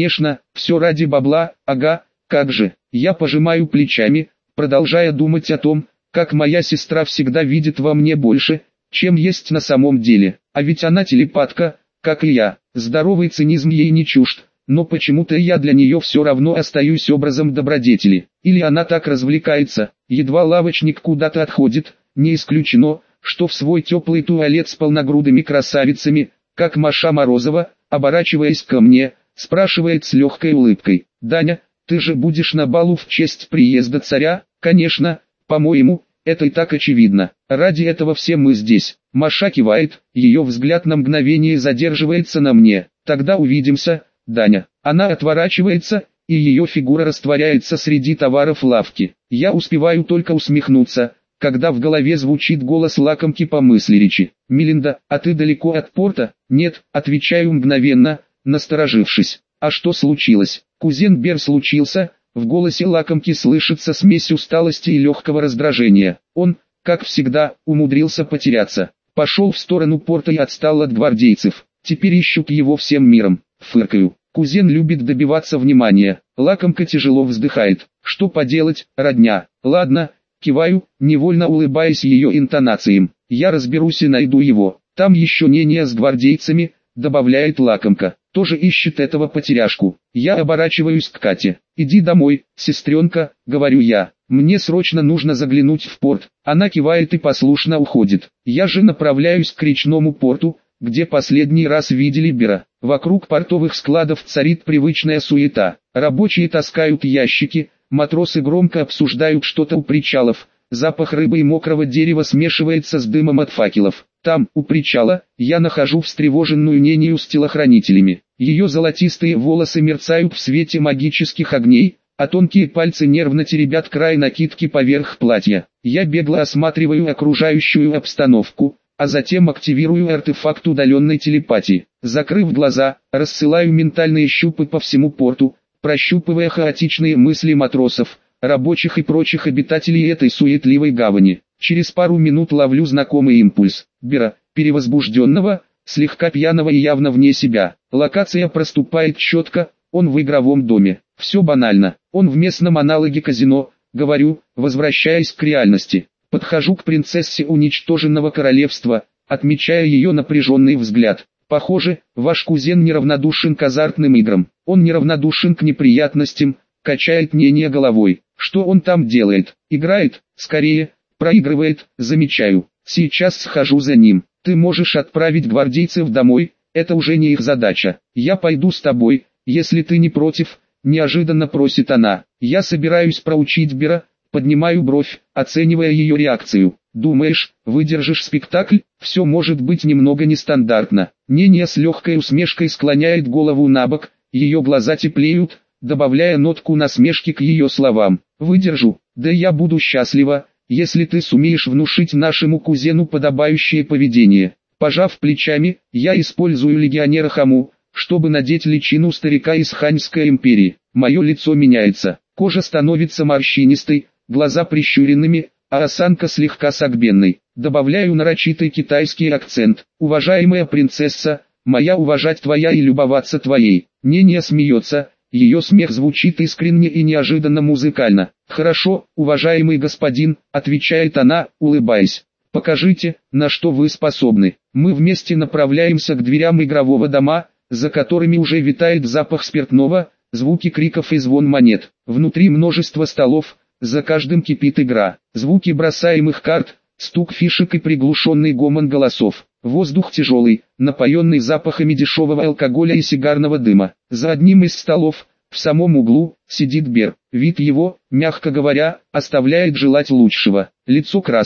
все ради бабла, ага, как же. Я пожимаю плечами, продолжая думать о том, как моя сестра всегда видит во мне больше, чем есть на самом деле. А ведь она телепатка, как и я. Здоровый цинизм ей не чужд, но почему-то я для нее все равно остаюсь образом добродетели. Или она так развлекается, едва лавочник куда-то отходит, не исключено, что в свой теплый туалет с полногрудыми красавицами, как Маша Морозова, оборачиваясь ко мне, спрашивает с легкой улыбкой: «Даня, ты же будешь на балу в честь приезда царя?» «Конечно, по-моему, это и так очевидно. Ради этого все мы здесь». Маша кивает, ее взгляд на мгновение задерживается на мне. «Тогда увидимся, Даня». Она отворачивается, и ее фигура растворяется среди товаров лавки. Я успеваю только усмехнуться, когда в голове звучит голос лакомки по мысли речи. «Мелинда, а ты далеко от порта?» «Нет», отвечаю мгновенно, насторожившись. «А что случилось?» «Кузен Бер случился». В голосе лакомки слышится смесь усталости и легкого раздражения. Он, как всегда, умудрился потеряться. Пошел в сторону порта и отстал от гвардейцев. Теперь ищут его всем миром. Фыркаю. Кузен любит добиваться внимания. Лакомка тяжело вздыхает. Что поделать, родня. Ладно, киваю, невольно улыбаясь ее интонациям. Я разберусь и найду его. Там еще Нения с гвардейцами, добавляет лакомка. Тоже ищет этого потеряшку. Я оборачиваюсь к Кате. «Иди домой, сестренка», — говорю я. «Мне срочно нужно заглянуть в порт». Она кивает и послушно уходит. Я же направляюсь к речному порту, где последний раз видели Бера. Вокруг портовых складов царит привычная суета. Рабочие таскают ящики, матросы громко обсуждают что-то у причалов. Запах рыбы и мокрого дерева смешивается с дымом от факелов. Там, у причала, я нахожу встревоженную Нению с телохранителями. Ее золотистые волосы мерцают в свете магических огней, а тонкие пальцы нервно теребят край накидки поверх платья. Я бегло осматриваю окружающую обстановку, а затем активирую артефакт удаленной телепатии. Закрыв глаза, рассылаю ментальные щупы по всему порту, прощупывая хаотичные мысли матросов, рабочих и прочих обитателей этой суетливой гавани. Через пару минут ловлю знакомый импульс. Бера, перевозбужденного, слегка пьяного и явно вне себя. Локация проступает четко, он в игровом доме. Все банально. Он в местном аналоге казино, говорю, возвращаясь к реальности. Подхожу к принцессе уничтоженного королевства, отмечая ее напряженный взгляд. Похоже, ваш кузен неравнодушен к азартным играм. Он неравнодушен к неприятностям, качает Нения головой. Что он там делает? Играет? Скорее, проигрывает, замечаю. Сейчас схожу за ним. Ты можешь отправить гвардейцев домой, это уже не их задача. Я пойду с тобой, если ты не против, неожиданно просит она. Я собираюсь проучить Бера, поднимаю бровь, оценивая ее реакцию. Думаешь, выдержишь спектакль? Все может быть немного нестандартно. Нения с легкой усмешкой склоняет голову набок, ее глаза теплеют, добавляя нотку насмешки к ее словам. Выдержу, да я буду счастлива, если ты сумеешь внушить нашему кузену подобающее поведение. Пожав плечами, я использую легионера Хаму, чтобы надеть личину старика из Ханьской империи. Мое лицо меняется, кожа становится морщинистой, глаза прищуренными, а осанка слегка согбенной. Добавляю нарочитый китайский акцент. Уважаемая принцесса, моя уважать твоя и любоваться твоей. Нения смеется. Ее смех звучит искренне и неожиданно музыкально. «Хорошо, уважаемый господин», — отвечает она, улыбаясь. «Покажите, на что вы способны». Мы вместе направляемся к дверям игрового дома, за которыми уже витает запах спиртного, звуки криков и звон монет. Внутри множество столов, за каждым кипит игра. Звуки бросаемых карт, стук фишек и приглушенный гомон голосов. Воздух тяжелый, напоенный запахами дешевого алкоголя и сигарного дыма. За одним из столов, в самом углу, сидит Бер. Вид его, мягко говоря, оставляет желать лучшего. Лицо красное,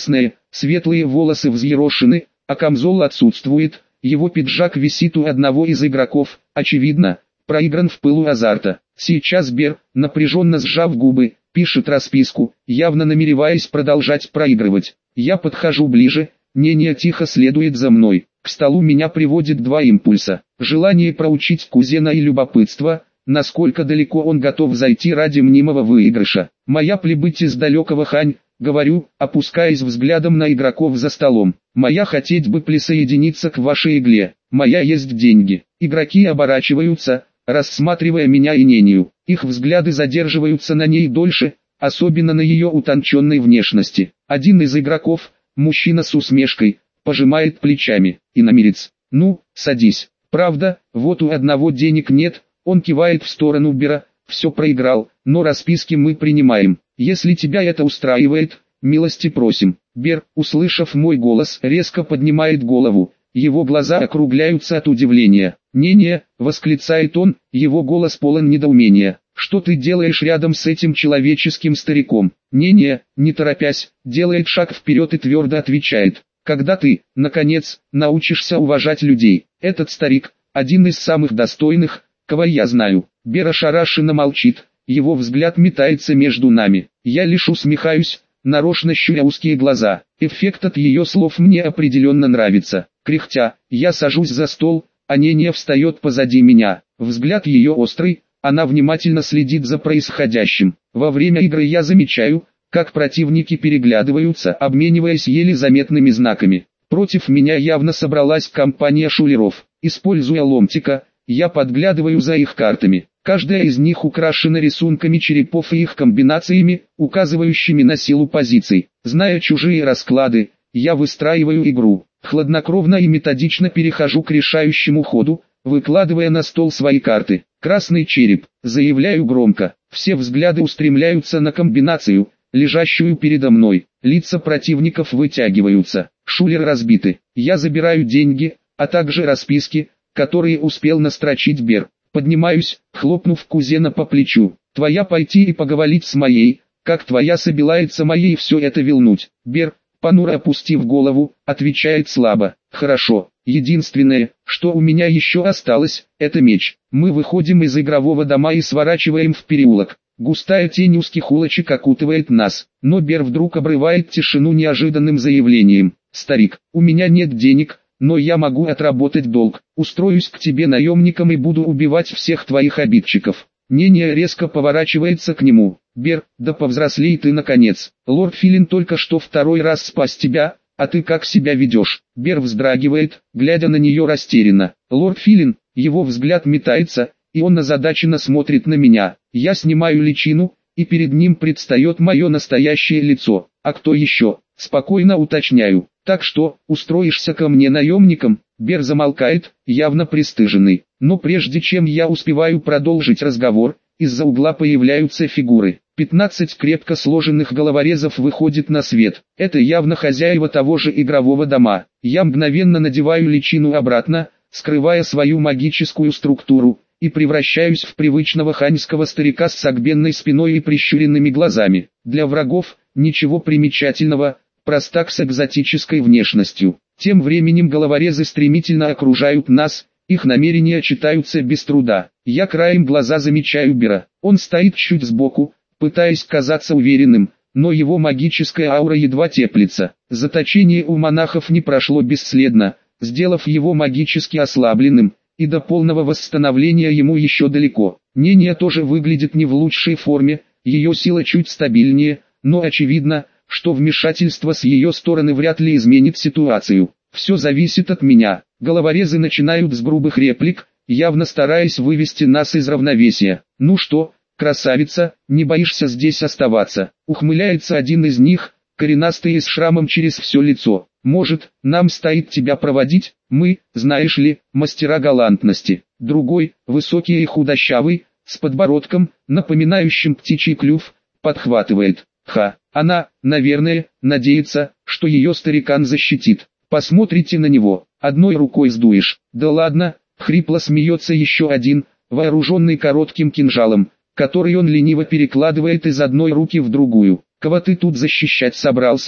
светлые волосы взъерошены, а камзол отсутствует, его пиджак висит у одного из игроков, очевидно, проигран в пылу азарта. Сейчас Бер, напряженно сжав губы, пишет расписку, явно намереваясь продолжать проигрывать. Я подхожу ближе, Нения тихо следует за мной. К столу меня приводит два импульса. Желание проучить кузена и любопытство, насколько далеко он готов зайти ради мнимого выигрыша. Моя плебыть из далекого Хань, говорю, опускаясь взглядом на игроков за столом. Моя хотеть бы присоединиться к вашей игле. Моя есть деньги. Игроки оборачиваются, рассматривая меня и Нению. Их взгляды задерживаются на ней дольше, особенно на ее утонченной внешности. Один из игроков, мужчина с усмешкой, пожимает плечами. Иномерец. Ну, садись. Правда, вот у одного денег нет, он кивает в сторону Бера, все проиграл, но расписки мы принимаем. Если тебя это устраивает, милости просим. Бер, услышав мой голос, резко поднимает голову. Его глаза округляются от удивления. «Не-не», — восклицает он, его голос полон недоумения. «Что ты делаешь рядом с этим человеческим стариком?» «Не-не», не торопясь, делает шаг вперед и твердо отвечает. «Когда ты, наконец, научишься уважать людей? Этот старик, один из самых достойных, кого я знаю». Бер ошарашенно молчит, его взгляд метается между нами. Я лишь усмехаюсь, нарочно щуря узкие глаза. Эффект от ее слов мне определенно нравится. Кряхтя, я сажусь за стол, а Нения встает позади меня. Взгляд ее острый, она внимательно следит за происходящим. Во время игры я замечаю, как противники переглядываются, обмениваясь еле заметными знаками. Против меня явно собралась компания шулеров. Используя ломтика, я подглядываю за их картами. Каждая из них украшена рисунками черепов и их комбинациями, указывающими на силу позиций. Зная чужие расклады, я выстраиваю игру. Хладнокровно и методично перехожу к решающему ходу, выкладывая на стол свои карты. Красный череп, заявляю громко. Все взгляды устремляются на комбинацию, лежащую передо мной. Лица противников вытягиваются. Шулеры разбиты. Я забираю деньги, а также расписки, которые успел настрочить Бер. Поднимаюсь, хлопнув кузена по плечу. «Твоя пойти и поговорить с моей, как твоя собирается моей все это вилнуть». Бер, понуро опустив голову, отвечает слабо. «Хорошо, единственное, что у меня еще осталось, это меч». Мы выходим из игрового дома и сворачиваем в переулок. Густая тень узких улочек окутывает нас, но Бер вдруг обрывает тишину неожиданным заявлением. «Старик, у меня нет денег, но я могу отработать долг. Устроюсь к тебе наемником и буду убивать всех твоих обидчиков». Нения резко поворачивается к нему. «Бер, да повзрослей ты наконец. Лорд Филин только что второй раз спас тебя, а ты как себя ведешь?» Бер вздрагивает, глядя на нее растерянно. «Лорд Филин», его взгляд метается, и он озадаченно смотрит на меня. Я снимаю личину, и перед ним предстает мое настоящее лицо. «А кто еще?» Спокойно уточняю. «Так что, устроишься ко мне наемником?» Бер замолкает, явно пристыженный. Но прежде чем я успеваю продолжить разговор, из-за угла появляются фигуры. 15 крепко сложенных головорезов выходит на свет. Это явно хозяева того же игрового дома. Я мгновенно надеваю личину обратно, скрывая свою магическую структуру, и превращаюсь в привычного ханьского старика с согбенной спиной и прищуренными глазами. Для врагов ничего примечательного, простак с экзотической внешностью. Тем временем головорезы стремительно окружают нас, их намерения читаются без труда. Я краем глаза замечаю Бера. Он стоит чуть сбоку, пытаясь казаться уверенным, но его магическая аура едва теплится. Заточение у монахов не прошло бесследно, сделав его магически ослабленным, и до полного восстановления ему еще далеко. Нения тоже выглядит не в лучшей форме, ее сила чуть стабильнее, но очевидно, что вмешательство с ее стороны вряд ли изменит ситуацию. Все зависит от меня. Головорезы начинают с грубых реплик, явно стараясь вывести нас из равновесия. «Ну что, красавица, не боишься здесь оставаться?» Ухмыляется один из них, коренастый и с шрамом через все лицо. «Может, нам стоит тебя проводить? Мы, знаешь ли, мастера галантности». Другой, высокий и худощавый, с подбородком, напоминающим птичий клюв, подхватывает. «Ха, она, наверное, надеется, что ее старикан защитит. Посмотрите на него, одной рукой сдуешь». «Да ладно», хрипло смеется еще один, вооруженный коротким кинжалом, который он лениво перекладывает из одной руки в другую. «Кого ты тут защищать собрался?»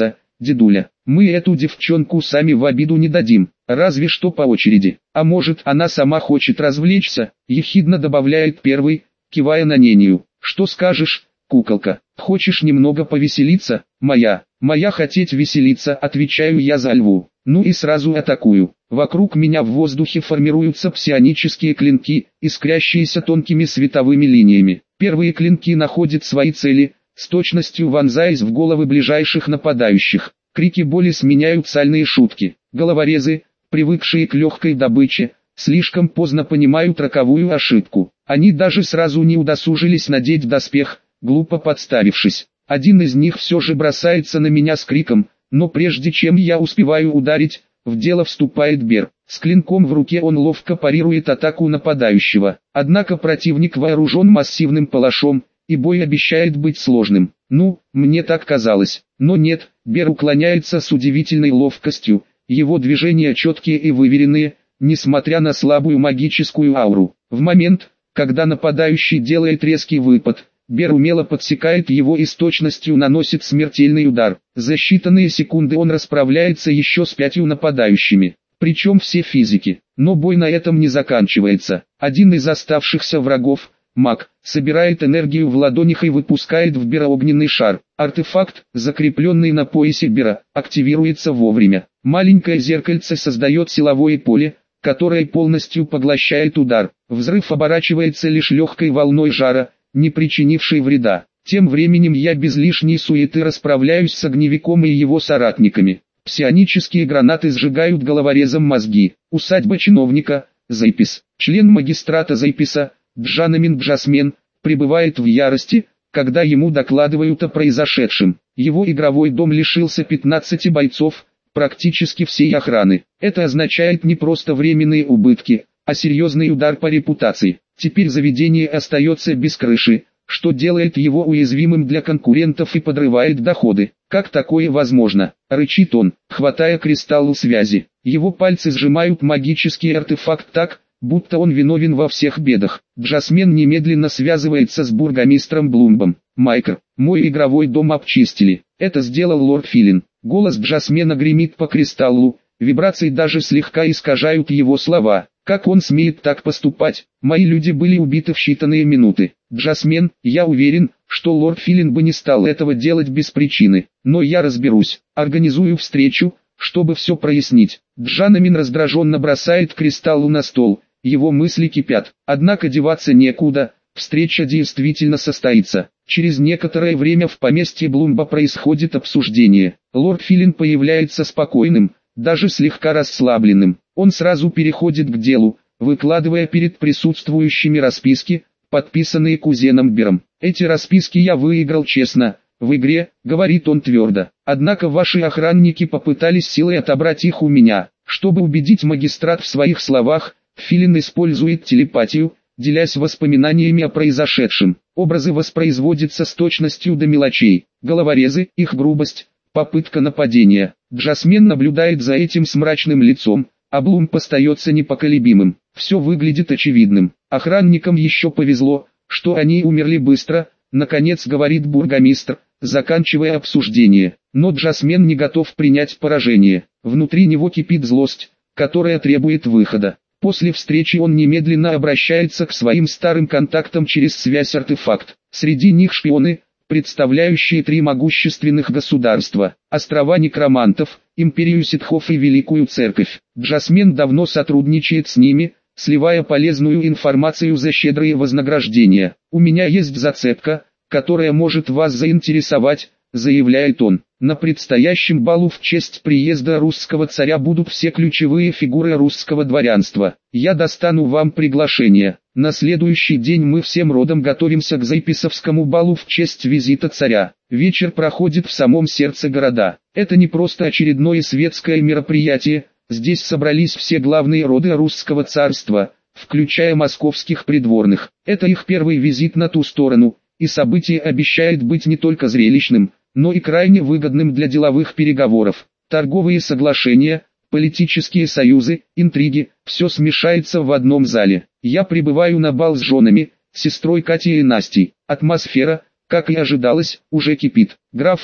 дедуля, мы эту девчонку сами в обиду не дадим, разве что по очереди. А может, она сама хочет развлечься, ехидно добавляет первый, кивая на Нению. Что скажешь, куколка, хочешь немного повеселиться? Моя хотеть веселиться, отвечаю я за Льву. Ну и сразу атакую. Вокруг меня в воздухе формируются псионические клинки, искрящиеся тонкими световыми линиями. Первые клинки находят свои цели, с точностью вонзаясь в головы ближайших нападающих. Крики боли сменяют сальные шутки. Головорезы, привыкшие к легкой добыче, слишком поздно понимают роковую ошибку. Они даже сразу не удосужились надеть доспех, глупо подставившись. Один из них все же бросается на меня с криком, но прежде чем я успеваю ударить, в дело вступает Бер. С клинком в руке он ловко парирует атаку нападающего. Однако противник вооружен массивным палашом, и бой обещает быть сложным. Ну, мне так казалось. Но нет, Бер уклоняется с удивительной ловкостью, его движения четкие и выверенные, несмотря на слабую магическую ауру. В момент, когда нападающий делает резкий выпад, Бер умело подсекает его и с точностью наносит смертельный удар. За считанные секунды он расправляется еще с 5 нападающими, причем все физики. Но бой на этом не заканчивается. Один из оставшихся врагов, маг, собирает энергию в ладонях и выпускает в Бера огненный шар. Артефакт, закрепленный на поясе Бера, активируется вовремя. Маленькое зеркальце создает силовое поле, которое полностью поглощает удар. Взрыв оборачивается лишь легкой волной жара, не причинившей вреда. Тем временем я без лишней суеты расправляюсь с огневиком и его соратниками. Псионические гранаты сжигают головорезам мозги. Усадьба чиновника, Зайпис, член магистрата Зайписа, Джанамин Джасмен, пребывает в ярости, когда ему докладывают о произошедшем. Его игровой дом лишился 15 бойцов, практически всей охраны. Это означает не просто временные убытки, а серьезный удар по репутации. Теперь заведение остается без крыши, что делает его уязвимым для конкурентов и подрывает доходы. Как такое возможно? Рычит он, хватая кристалл связи. Его пальцы сжимают магический артефакт так, будто он виновен во всех бедах. Джасмен немедленно связывается с бургомистром Блумбом. «Майкр, мой игровой дом обчистили. Это сделал лорд Филин». Голос Джасмена гремит по кристаллу, вибрации даже слегка искажают его слова. Как он смеет так поступать? Мои люди были убиты в считанные минуты. Джасмен, я уверен, что лорд Филин бы не стал этого делать без причины. Но я разберусь. Организую встречу, чтобы все прояснить. Джанамин раздраженно бросает кристаллу на стол. Его мысли кипят. Однако деваться некуда. Встреча действительно состоится. Через некоторое время в поместье Блумба происходит обсуждение. Лорд Филин появляется спокойным, даже слегка расслабленным. Он сразу переходит к делу, выкладывая перед присутствующими расписки, подписанные кузеном Бером. «Эти расписки я выиграл честно, в игре», — говорит он твердо. «Однако ваши охранники попытались силой отобрать их у меня. Чтобы убедить магистрат в своих словах, Филин использует телепатию, делясь воспоминаниями о произошедшем. Образы воспроизводятся с точностью до мелочей. Головорезы, их грубость, попытка нападения». Джасмен наблюдает за этим с мрачным лицом, а Блумб остается непоколебимым. Все выглядит очевидным. Охранникам еще повезло, что они умерли быстро, наконец говорит бургомистр, заканчивая обсуждение. Но Джасмен не готов принять поражение. Внутри него кипит злость, которая требует выхода. После встречи он немедленно обращается к своим старым контактам через связь-артефакт. Среди них шпионы, представляющие 3 могущественных государства: острова некромантов, империю ситхов и Великую Церковь. Джасмен давно сотрудничает с ними, сливая полезную информацию за щедрые вознаграждения. «У меня есть зацепка, которая может вас заинтересовать», — заявляет он. «На предстоящем балу в честь приезда русского царя будут все ключевые фигуры русского дворянства. Я достану вам приглашение. На следующий день мы всем родом готовимся к Зайписовскому балу в честь визита царя. Вечер проходит в самом сердце города. Это не просто очередное светское мероприятие, здесь собрались все главные роды русского царства, включая московских придворных. Это их первый визит на ту сторону, и событие обещает быть не только зрелищным, но и крайне выгодным для деловых переговоров. Торговые соглашения, политические союзы, интриги, все смешается в одном зале. Я прибываю на бал с женами, сестрой Катей и Настей. Атмосфера, как и ожидалось, уже кипит. Графы,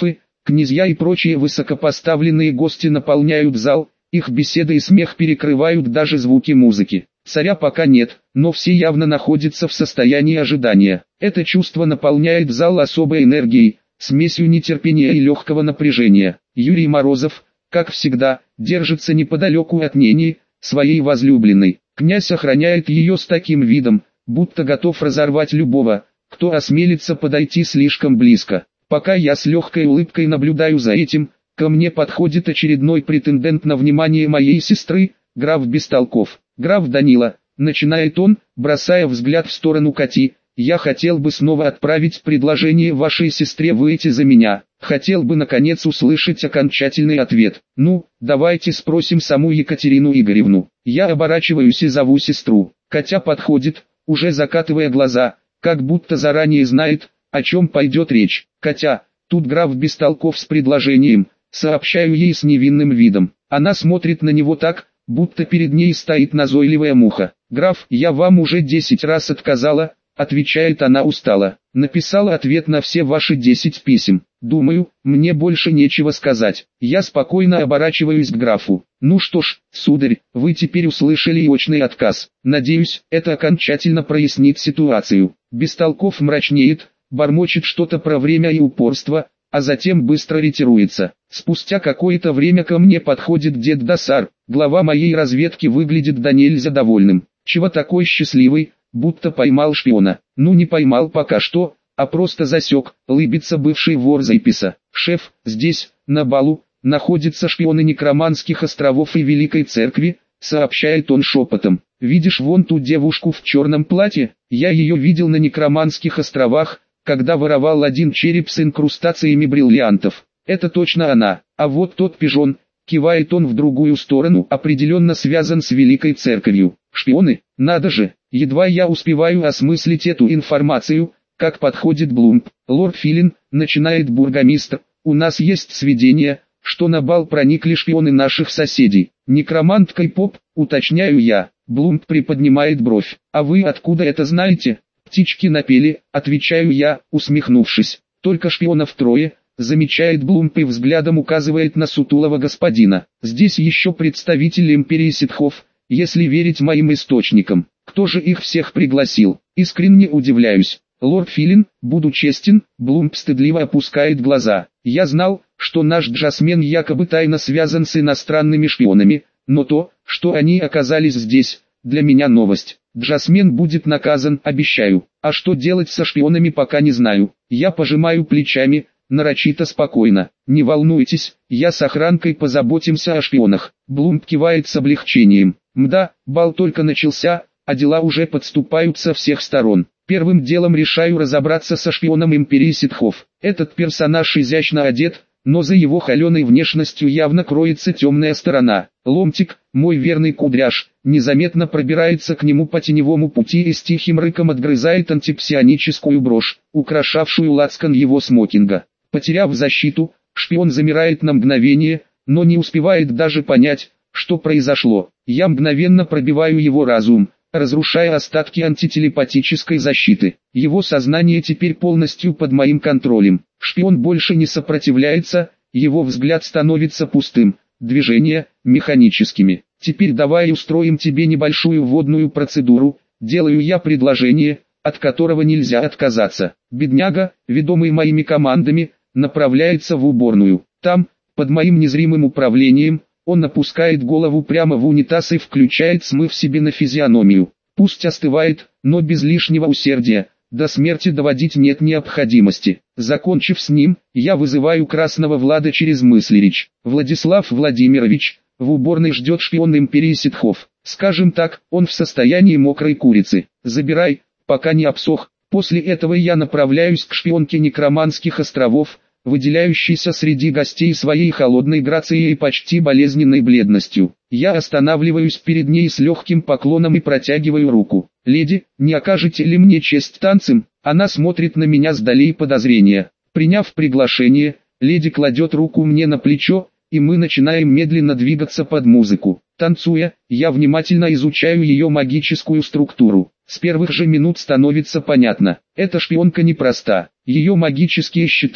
Князья и прочие высокопоставленные гости наполняют зал, их беседы и смех перекрывают даже звуки музыки. Царя пока нет, но все явно находятся в состоянии ожидания. Это чувство наполняет зал особой энергией, смесью нетерпения и легкого напряжения. Юрий Морозов, как всегда, держится неподалеку от Нени, своей возлюбленной. Князь охраняет ее с таким видом, будто готов разорвать любого, кто осмелится подойти слишком близко. Пока я с легкой улыбкой наблюдаю за этим, ко мне подходит очередной претендент на внимание моей сестры, граф Бестолков. «Граф Данила», — начинает он, бросая взгляд в сторону Кати, — «я хотел бы снова отправить предложение вашей сестре выйти за меня. Хотел бы наконец услышать окончательный ответ. Ну, давайте спросим саму Екатерину Игоревну». Я оборачиваюсь и зову сестру. Катя подходит, уже закатывая глаза, как будто заранее знает, о чем пойдет речь. «Катя, тут граф Бестолков с предложением», — сообщаю ей с невинным видом. Она смотрит на него так, будто перед ней стоит назойливая муха. «Граф, я вам уже 10 раз отказала», — отвечает она устало. «Написала ответ на все ваши 10 писем. Думаю, мне больше нечего сказать». Я спокойно оборачиваюсь к графу. «Ну что ж, сударь, вы теперь услышали очный отказ. Надеюсь, это окончательно прояснит ситуацию». Бестолков мрачнеет, бормочет что-то про время и упорство, а затем быстро ретируется. Спустя какое-то время ко мне подходит дед Досар, глава моей разведки, выглядит да нельзя довольным. «Чего такой счастливый, будто поймал шпиона?» «Ну не поймал пока что, а просто засек», — лыбится бывший вор Зайписа. «Шеф, здесь, на балу, находятся шпионы Некроманских островов и Великой Церкви», — сообщает он шепотом. «Видишь вон ту девушку в черном платье? Я ее видел на Некроманских островах, когда воровал один череп с инкрустациями бриллиантов. Это точно она. А вот тот пижон», — кивает он в другую сторону, — «определенно связан с Великой Церковью». «Шпионы? Надо же!» Едва я успеваю осмыслить эту информацию, как подходит Блумп. «Лорд Филин», — начинает бургомистр, — «у нас есть сведения, что на бал проникли шпионы наших соседей». «Некромантка и поп», — уточняю я. Блумп приподнимает бровь. «А вы откуда это знаете?» «Птички напели», — отвечаю я, усмехнувшись. «Только шпионов трое», — замечает Блумп и взглядом указывает на сутулого господина. «Здесь еще представитель империи ситхов, если верить моим источникам. Кто же их всех пригласил?» Искренне удивляюсь. «Лорд Филин, буду честен», — Блумп стыдливо опускает глаза. «Я знал, что наш Джасмен якобы тайно связан с иностранными шпионами, но то, что они оказались здесь, для меня новость. Джасмен будет наказан, обещаю. А что делать со шпионами, пока не знаю». Я пожимаю плечами, нарочито спокойно. «Не волнуйтесь, я с охранкой позаботимся о шпионах». Блумп кивает с облегчением. «Мда, бал только начался, а дела уже подступают со всех сторон. Первым делом решаю разобраться со шпионом империи ситхов. Этот персонаж изящно одет, но за его холеной внешностью явно кроется темная сторона. Ломтик, мой верный кудряш, незаметно пробирается к нему по теневому пути и с тихим рыком отгрызает антипсионическую брошь, украшавшую лацкан его смокинга. Потеряв защиту, шпион замирает на мгновение, но не успевает даже понять, что произошло. Я мгновенно пробиваю его разум, разрушая остатки антителепатической защиты. Его сознание теперь полностью под моим контролем. Шпион больше не сопротивляется, его взгляд становится пустым, движения – механическими. «Теперь давай устроим тебе небольшую вводную процедуру», делаю я предложение, от которого нельзя отказаться. Бедняга, ведомый моими командами, направляется в уборную. Там, под моим незримым управлением, он опускает голову прямо в унитаз и включает смыв себе на физиономию. Пусть остывает, но без лишнего усердия. До смерти доводить нет необходимости. Закончив с ним, я вызываю Красного Влада через мыслеречь. «Владислав Владимирович, в уборной ждет шпион империи ситхов. Скажем так, он в состоянии мокрой курицы. Забирай, пока не обсох». После этого я направляюсь к шпионке Некроманских островов, выделяющейся среди гостей своей холодной грацией и почти болезненной бледностью. Я останавливаюсь перед ней с легким поклоном и протягиваю руку. «Леди, не окажете ли мне честь танцем?» Она смотрит на меня с долей подозрения. Приняв приглашение, леди кладет руку мне на плечо, и мы начинаем медленно двигаться под музыку. Танцуя, я внимательно изучаю ее магическую структуру. С первых же минут становится понятно, эта шпионка непроста. Ее магические щиты,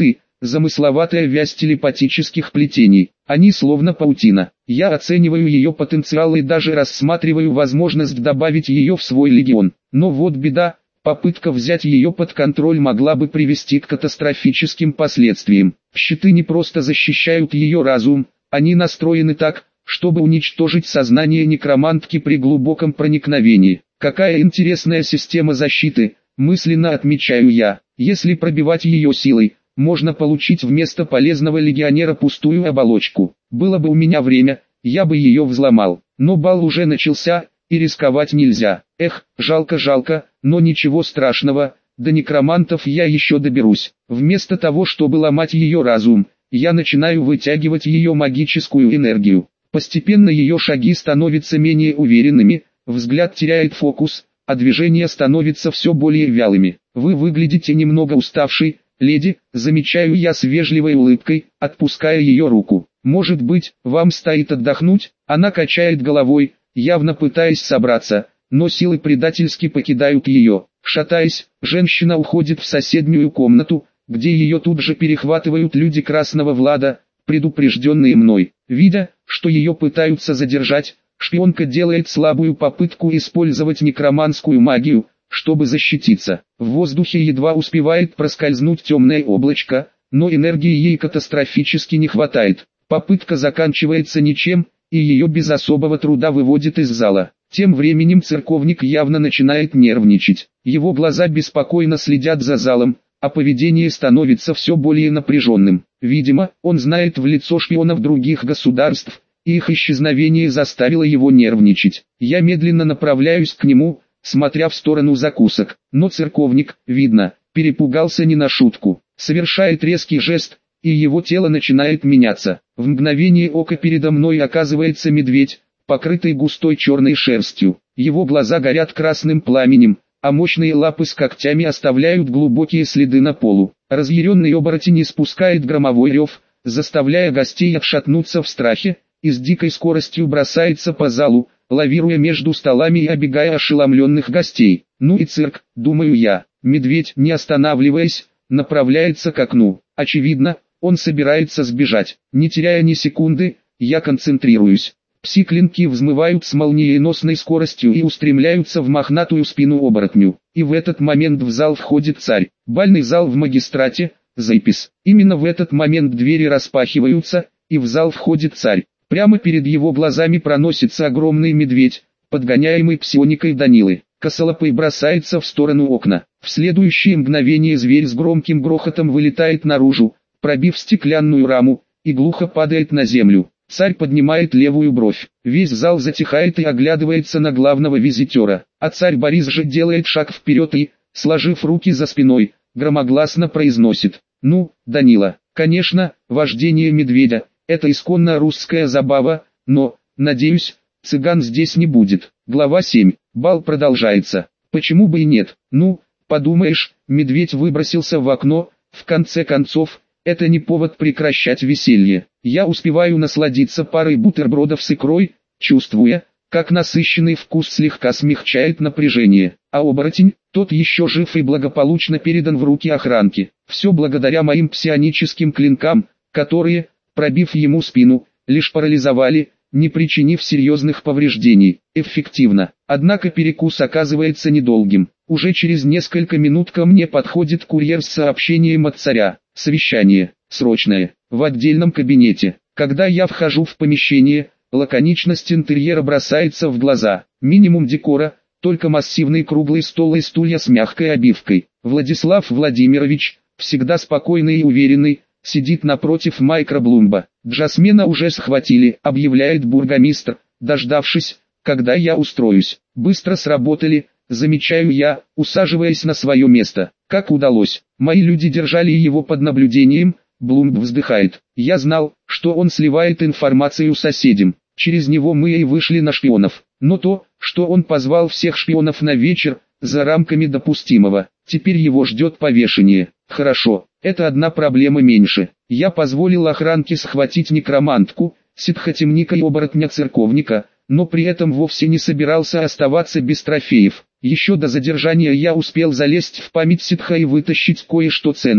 замысловатая вязь телепатических плетений. Они словно паутина. Я оцениваю ее потенциал и даже рассматриваю возможность добавить ее в свой легион. Но вот беда, попытка взять ее под контроль могла бы привести к катастрофическим последствиям. Щиты не просто защищают ее разум, они настроены так, чтобы уничтожить сознание некромантки при глубоком проникновении. Какая интересная система защиты, мысленно отмечаю я. Если пробивать ее силой, можно получить вместо полезного легионера пустую оболочку. Было бы у меня время, я бы ее взломал. Но бал уже начался, и рисковать нельзя. Эх, жалко, но ничего страшного, до некромантов я еще доберусь. Вместо того, чтобы ломать ее разум, я начинаю вытягивать ее магическую энергию. Постепенно ее шаги становятся менее уверенными, взгляд теряет фокус, а движения становятся все более вялыми. Вы выглядите немного уставшей, леди, замечаю я с вежливой улыбкой, отпуская ее руку. Может быть, вам стоит отдохнуть? Она качает головой, явно пытаясь собраться, но силы предательски покидают ее. Шатаясь, женщина уходит в соседнюю комнату, где ее тут же перехватывают люди Красного Влада, предупрежденные мной. Видя, что ее пытаются задержать, шпионка делает слабую попытку использовать некроманскую магию, чтобы защититься. В воздухе едва успевает проскользнуть темное облачко, но энергии ей катастрофически не хватает. Попытка заканчивается ничем, и ее без особого труда выводит из зала. Тем временем церковник явно начинает нервничать. Его глаза беспокойно следят за залом, а поведение становится все более напряженным. Видимо, он знает в лицо шпионов других государств, и их исчезновение заставило его нервничать. Я медленно направляюсь к нему, смотря в сторону закусок, но церковник, видно, перепугался не на шутку. Совершает резкий жест, и его тело начинает меняться. В мгновение ока передо мной оказывается медведь, покрытый густой черной шерстью. Его глаза горят красным пламенем, а мощные лапы с когтями оставляют глубокие следы на полу. Разъяренный оборотень испускает громовой рев, заставляя гостей отшатнуться в страхе, и с дикой скоростью бросается по залу, лавируя между столами и обегая ошеломленных гостей. Ну и цирк, думаю я. Медведь, не останавливаясь, направляется к окну. Очевидно, он собирается сбежать. Не теряя ни секунды, я концентрируюсь. Пси-клинки взмывают с молниеносной скоростью и устремляются в мохнатую спину оборотню. И в этот момент в зал входит царь. Бальный зал в магистрате, Зайпис. Именно в этот момент двери распахиваются, и в зал входит царь. Прямо перед его глазами проносится огромный медведь, подгоняемый псионикой Данилы. Косолапый бросается в сторону окна. В следующее мгновение зверь с громким грохотом вылетает наружу, пробив стеклянную раму, и глухо падает на землю. Царь поднимает левую бровь. Весь зал затихает и оглядывается на главного визитера. А царь Борис же делает шаг вперед и, сложив руки за спиной, громогласно произносит: «Ну, Данила, конечно, вождение медведя – это исконно русская забава, но, надеюсь, цыган здесь не будет». Глава 7. Бал продолжается. Почему бы и нет? Ну, подумаешь, медведь выбросился в окно, в конце концов, это не повод прекращать веселье. Я успеваю насладиться парой бутербродов с икрой, чувствуя, как насыщенный вкус слегка смягчает напряжение. А оборотень, тот еще жив и благополучно передан в руки охранки. Все благодаря моим псионическим клинкам, которые, пробив ему спину, лишь парализовали, не причинив серьезных повреждений. Эффективно. Однако перекус оказывается недолгим. Уже через несколько минут ко мне подходит курьер с сообщением от царя. Совещание, срочное, в отдельном кабинете. Когда я вхожу в помещение, лаконичность интерьера бросается в глаза. Минимум декора, только массивный круглый стол и стулья с мягкой обивкой. Владислав Владимирович, всегда спокойный и уверенный, сидит напротив Майкла Блумба. «Джасмина уже схватили», — объявляет бургомистр, дождавшись, когда я устроюсь. «Быстро сработали», — замечаю я, усаживаясь на свое место. «Как удалось? Мои люди держали его под наблюдением», — Блумб вздыхает. «Я знал, что он сливает информацию соседям. Через него мы и вышли на шпионов. Но то, что он позвал всех шпионов на вечер, за рамками допустимого. Теперь его ждет повешение. Хорошо, это одна проблема меньше. Я позволил охранке схватить некромантку, ситхотемника и оборотня-церковника, но при этом вовсе не собирался оставаться без трофеев. Еще до задержания я успел залезть в память ситха и вытащить кое-что ценное.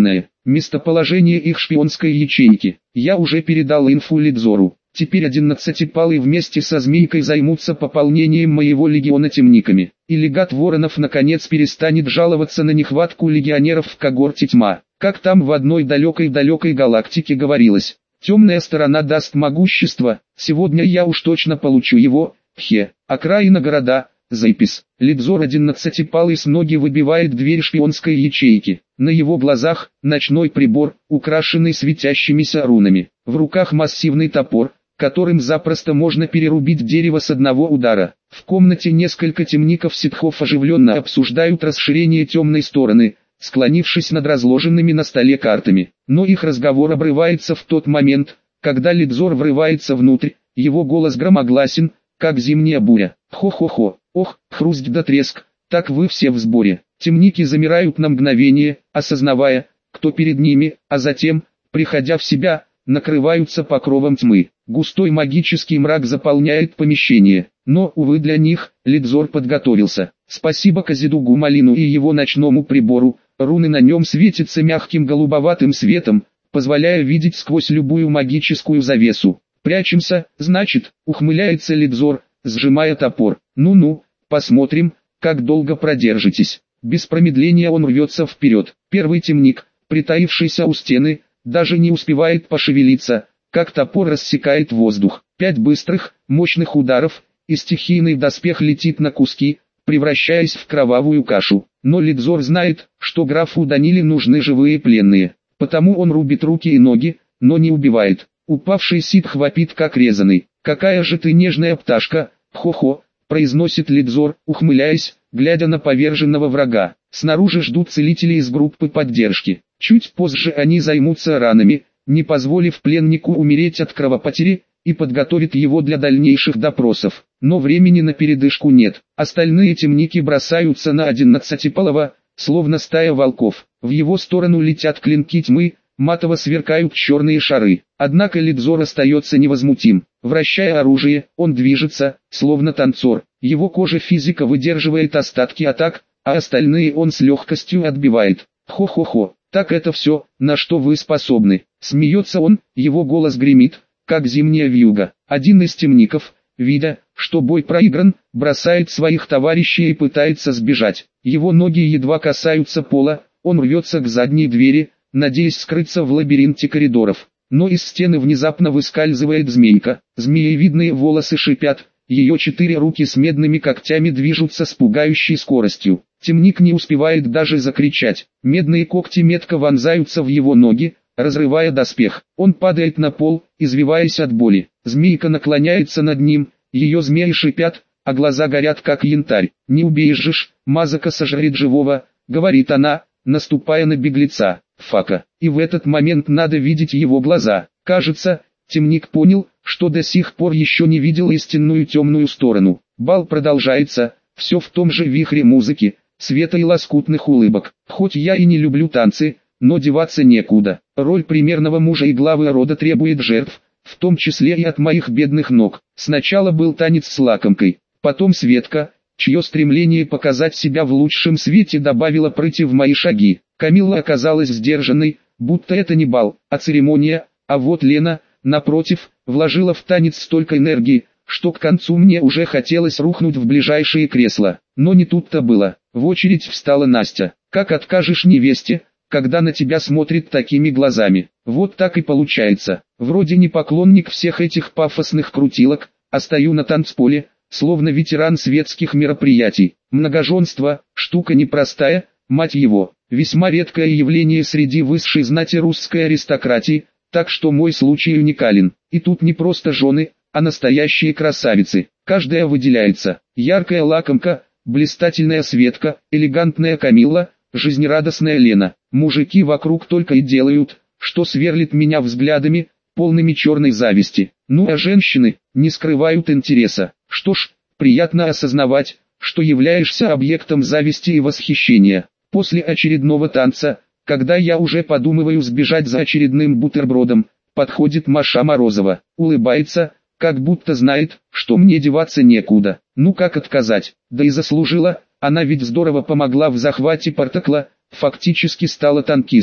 местоположение их шпионской ячейки. Я уже передал инфу Лидзору. Теперь 11-палый вместе со Змейкой займутся пополнением моего легиона темниками. И легат Воронов наконец перестанет жаловаться на нехватку легионеров в когорте Тьма. Как там в одной далекой-далекой галактике говорилось, темная сторона даст могущество, сегодня я уж точно получу его. Окраина города, Зайпис. Лидзор 11-палый с ноги выбивает дверь шпионской ячейки. На его глазах ночной прибор, украшенный светящимися рунами. В руках массивный топор, которым запросто можно перерубить дерево с одного удара. В комнате несколько темников-ситхов оживленно обсуждают расширение темной стороны, склонившись над разложенными на столе картами. Но их разговор обрывается в тот момент, когда Лидзор врывается внутрь, его голос громогласен, как зимняя буря. Хо-хо-хо, ох, хруст да треск, так вы все в сборе. Темники замирают на мгновение, осознавая, кто перед ними, а затем, приходя в себя, накрываются покровом тьмы. Густой магический мрак заполняет помещение, но, увы для них, Лидзор подготовился. Спасибо Казидугу Малину и его ночному прибору, руны на нем светятся мягким голубоватым светом, позволяя видеть сквозь любую магическую завесу. «Прячемся, значит», ухмыляется Лидзор, сжимая топор. «Ну-ну, посмотрим, как долго продержитесь». Без промедления он рвется вперед. Первый темник, притаившийся у стены, даже не успевает пошевелиться, как топор рассекает воздух. 5 быстрых, мощных ударов, и стихийный доспех летит на куски, превращаясь в кровавую кашу. Но Лидзор знает, что графу Даниле нужны живые пленные. Потому он рубит руки и ноги, но не убивает. Упавший ситх вопит как резаный. «Какая же ты нежная пташка, хо-хо», произносит Лидзор, ухмыляясь, глядя на поверженного врага. Снаружи ждут целители из группы поддержки. Чуть позже они займутся ранами, не позволив пленнику умереть от кровопотери, и подготовят его для дальнейших допросов. Но времени на передышку нет. Остальные темники бросаются на 11-палого, словно стая волков. В его сторону летят клинки тьмы, матово сверкают черные шары. Однако Лидзор остается невозмутим. Вращая оружие, он движется, словно танцор. Его кожа физика выдерживает остатки атак, а остальные он с легкостью отбивает. Хо-хо-хо, так это все, на что вы способны. Смеется он, его голос гремит, как зимняя вьюга. Один из темников, видя, что бой проигран, бросает своих товарищей и пытается сбежать. Его ноги едва касаются пола, он рвется к задней двери, надеясь скрыться в лабиринте коридоров. Но из стены внезапно выскальзывает змейка. Змеевидные волосы шипят, ее 4 руки с медными когтями движутся с пугающей скоростью. Темник не успевает даже закричать. Медные когти метко вонзаются в его ноги, разрывая доспех. Он падает на пол, извиваясь от боли. Змейка наклоняется над ним, ее змеи шипят, а глаза горят как янтарь. «Не убежишь, Мазака сожрет живого», — говорит она, наступая на беглеца. Фака. И в этот момент надо видеть его глаза. Кажется, темник понял, что до сих пор еще не видел истинную темную сторону. Бал продолжается, все в том же вихре музыки, света и лоскутных улыбок. Хоть я и не люблю танцы, но деваться некуда. Роль примерного мужа и главы рода требует жертв, в том числе и от моих бедных ног. Сначала был танец с лакомкой, потом Светка, чье стремление показать себя в лучшем свете добавило прыти в мои шаги. Камилла оказалась сдержанной, будто это не бал, а церемония, а вот Лена, напротив, вложила в танец столько энергии, что к концу мне уже хотелось рухнуть в ближайшее кресло. Но не тут-то было. В очередь встала Настя. Как откажешь невесте, когда на тебя смотрит такими глазами? Вот так и получается. Вроде не поклонник всех этих пафосных крутилок, а стою на танцполе, словно ветеран светских мероприятий. Многоженство – штука непростая, мать его. Весьма редкое явление среди высшей знати русской аристократии, так что мой случай уникален. И тут не просто жены, а настоящие красавицы. Каждая выделяется. Яркая лакомка, блистательная Светка, элегантная Камилла, жизнерадостная Лена. Мужики вокруг только и делают, что сверлят меня взглядами, полными черной зависти. Ну а женщины не скрывают интереса. Что ж, приятно осознавать, что являешься объектом зависти и восхищения. После очередного танца, когда я уже подумываю сбежать за очередным бутербродом, подходит Маша Морозова, улыбается, как будто знает, что мне деваться некуда. Ну как отказать, да и заслужила, она ведь здорово помогла в захвате Партакла, фактически стала танкистом.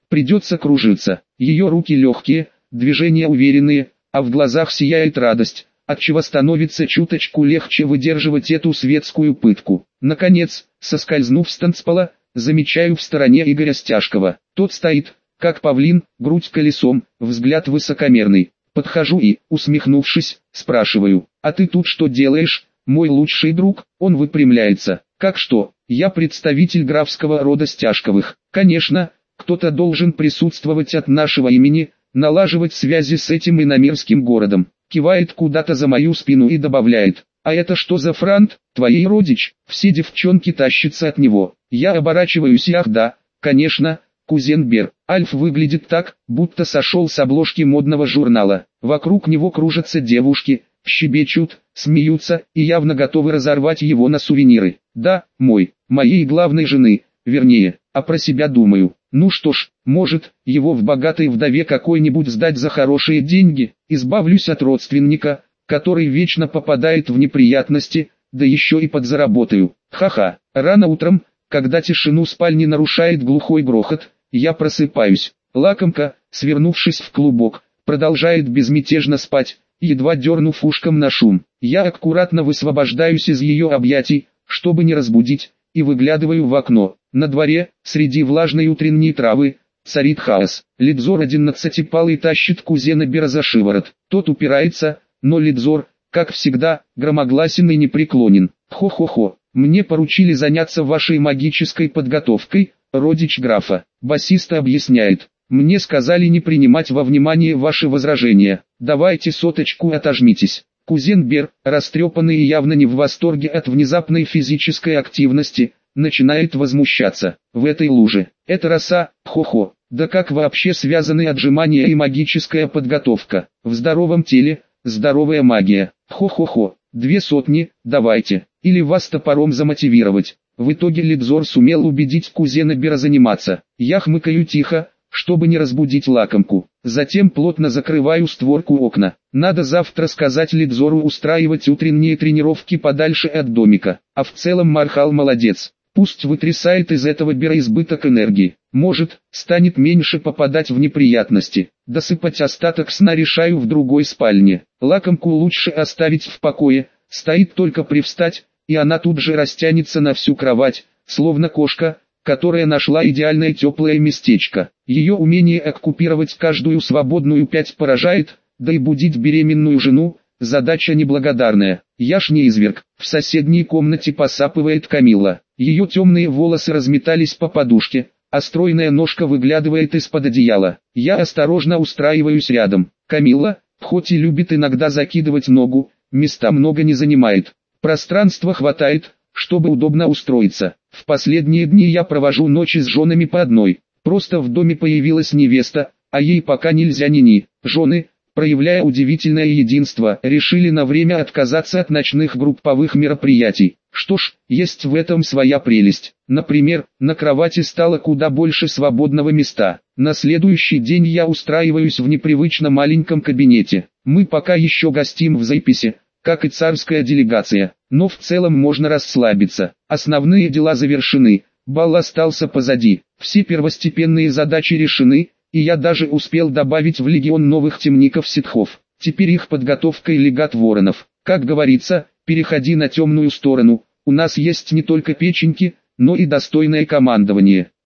Придется кружиться. Ее руки легкие, движения уверенные, а в глазах сияет радость, отчего становится чуточку легче выдерживать эту светскую пытку. Наконец, соскользнув с танцпола, замечаю в стороне Игоря Стяжкова. Тот стоит, как павлин, грудь колесом, взгляд высокомерный. Подхожу и, усмехнувшись, спрашиваю: «А ты тут что делаешь, мой лучший друг?» Он выпрямляется: «Как что? Я представитель графского рода Стяжковых. Конечно, кто-то должен присутствовать от нашего имени, налаживать связи с этим иномерским городом». Кивает куда-то за мою спину и добавляет: «А это что за франт, твоей родич?» Все девчонки тащатся от него. Я оборачиваюсь и ах да, конечно, кузен Бер. Альф выглядит так, будто сошел с обложки модного журнала. Вокруг него кружатся девушки, щебечут, смеются и явно готовы разорвать его на сувениры. Да, моей главной жены, вернее, а про себя думаю: ну что ж, может, его в богатой вдове какой-нибудь сдать за хорошие деньги, избавлюсь от родственника, который вечно попадает в неприятности, да еще и подзаработаю. Ха-ха. Рано утром, когда тишину спальни нарушает глухой грохот, я просыпаюсь. Лакомка, свернувшись в клубок, продолжает безмятежно спать, едва дернув ушком на шум. Я аккуратно высвобождаюсь из ее объятий, чтобы не разбудить, и выглядываю в окно. На дворе, среди влажной утренней травы, царит хаос. Лидзор 11-палый тащит кузена Бера за шиворот. Тот упирается, но Лидзор, как всегда, громогласен и непреклонен. «Хо-хо-хо, мне поручили заняться вашей магической подготовкой, родич графа». Басист объясняет: «Мне сказали не принимать во внимание ваши возражения. Давайте соточку отожмитесь». Кузен Бер, растрепанный и явно не в восторге от внезапной физической активности, начинает возмущаться. В этой луже. Это роса, хо-хо. Да как вообще связаны отжимания и магическая подготовка? В здоровом теле, здоровая магия. Хо-хо-хо. 200, давайте. Или вас топором замотивировать. В итоге Лидзор сумел убедить кузена Бера заниматься. Я хмыкаю тихо, чтобы не разбудить лакомку. Затем плотно закрываю створку окна. Надо завтра сказать Лидзору устраивать утренние тренировки подальше от домика. А в целом Мархал молодец. Пусть вытрясает из этого Бера избыток энергии. Может, станет меньше попадать в неприятности. Досыпать остаток сна решаю в другой спальне. Лакомку лучше оставить в покое. Стоит только привстать, и она тут же растянется на всю кровать, словно кошка, которая нашла идеальное теплое местечко. Ее умение оккупировать каждую свободную пять поражает, да и будить беременную жену – задача неблагодарная. Я ж не изверг. В соседней комнате посапывает Камилла. Ее темные волосы разметались по подушке, а стройная ножка выглядывает из-под одеяла. Я осторожно устраиваюсь рядом. Камилла, хоть и любит иногда закидывать ногу, места много не занимает. Пространства хватает, чтобы удобно устроиться. В последние дни я провожу ночи с женами по одной. Просто в доме появилась невеста, а ей пока нельзя ни-ни. Жены, проявляя удивительное единство, решили на время отказаться от ночных групповых мероприятий. Что ж, есть в этом своя прелесть. Например, на кровати стало куда больше свободного места. На следующий день я устраиваюсь в непривычно маленьком кабинете. Мы пока еще гостим в записи, как и царская делегация, но в целом можно расслабиться. Основные дела завершены, бал остался позади, все первостепенные задачи решены, и я даже успел добавить в легион новых темников-ситхов. Теперь их подготовкой легат воронов. Как говорится, переходи на темную сторону, у нас есть не только печеньки, но и достойное командование.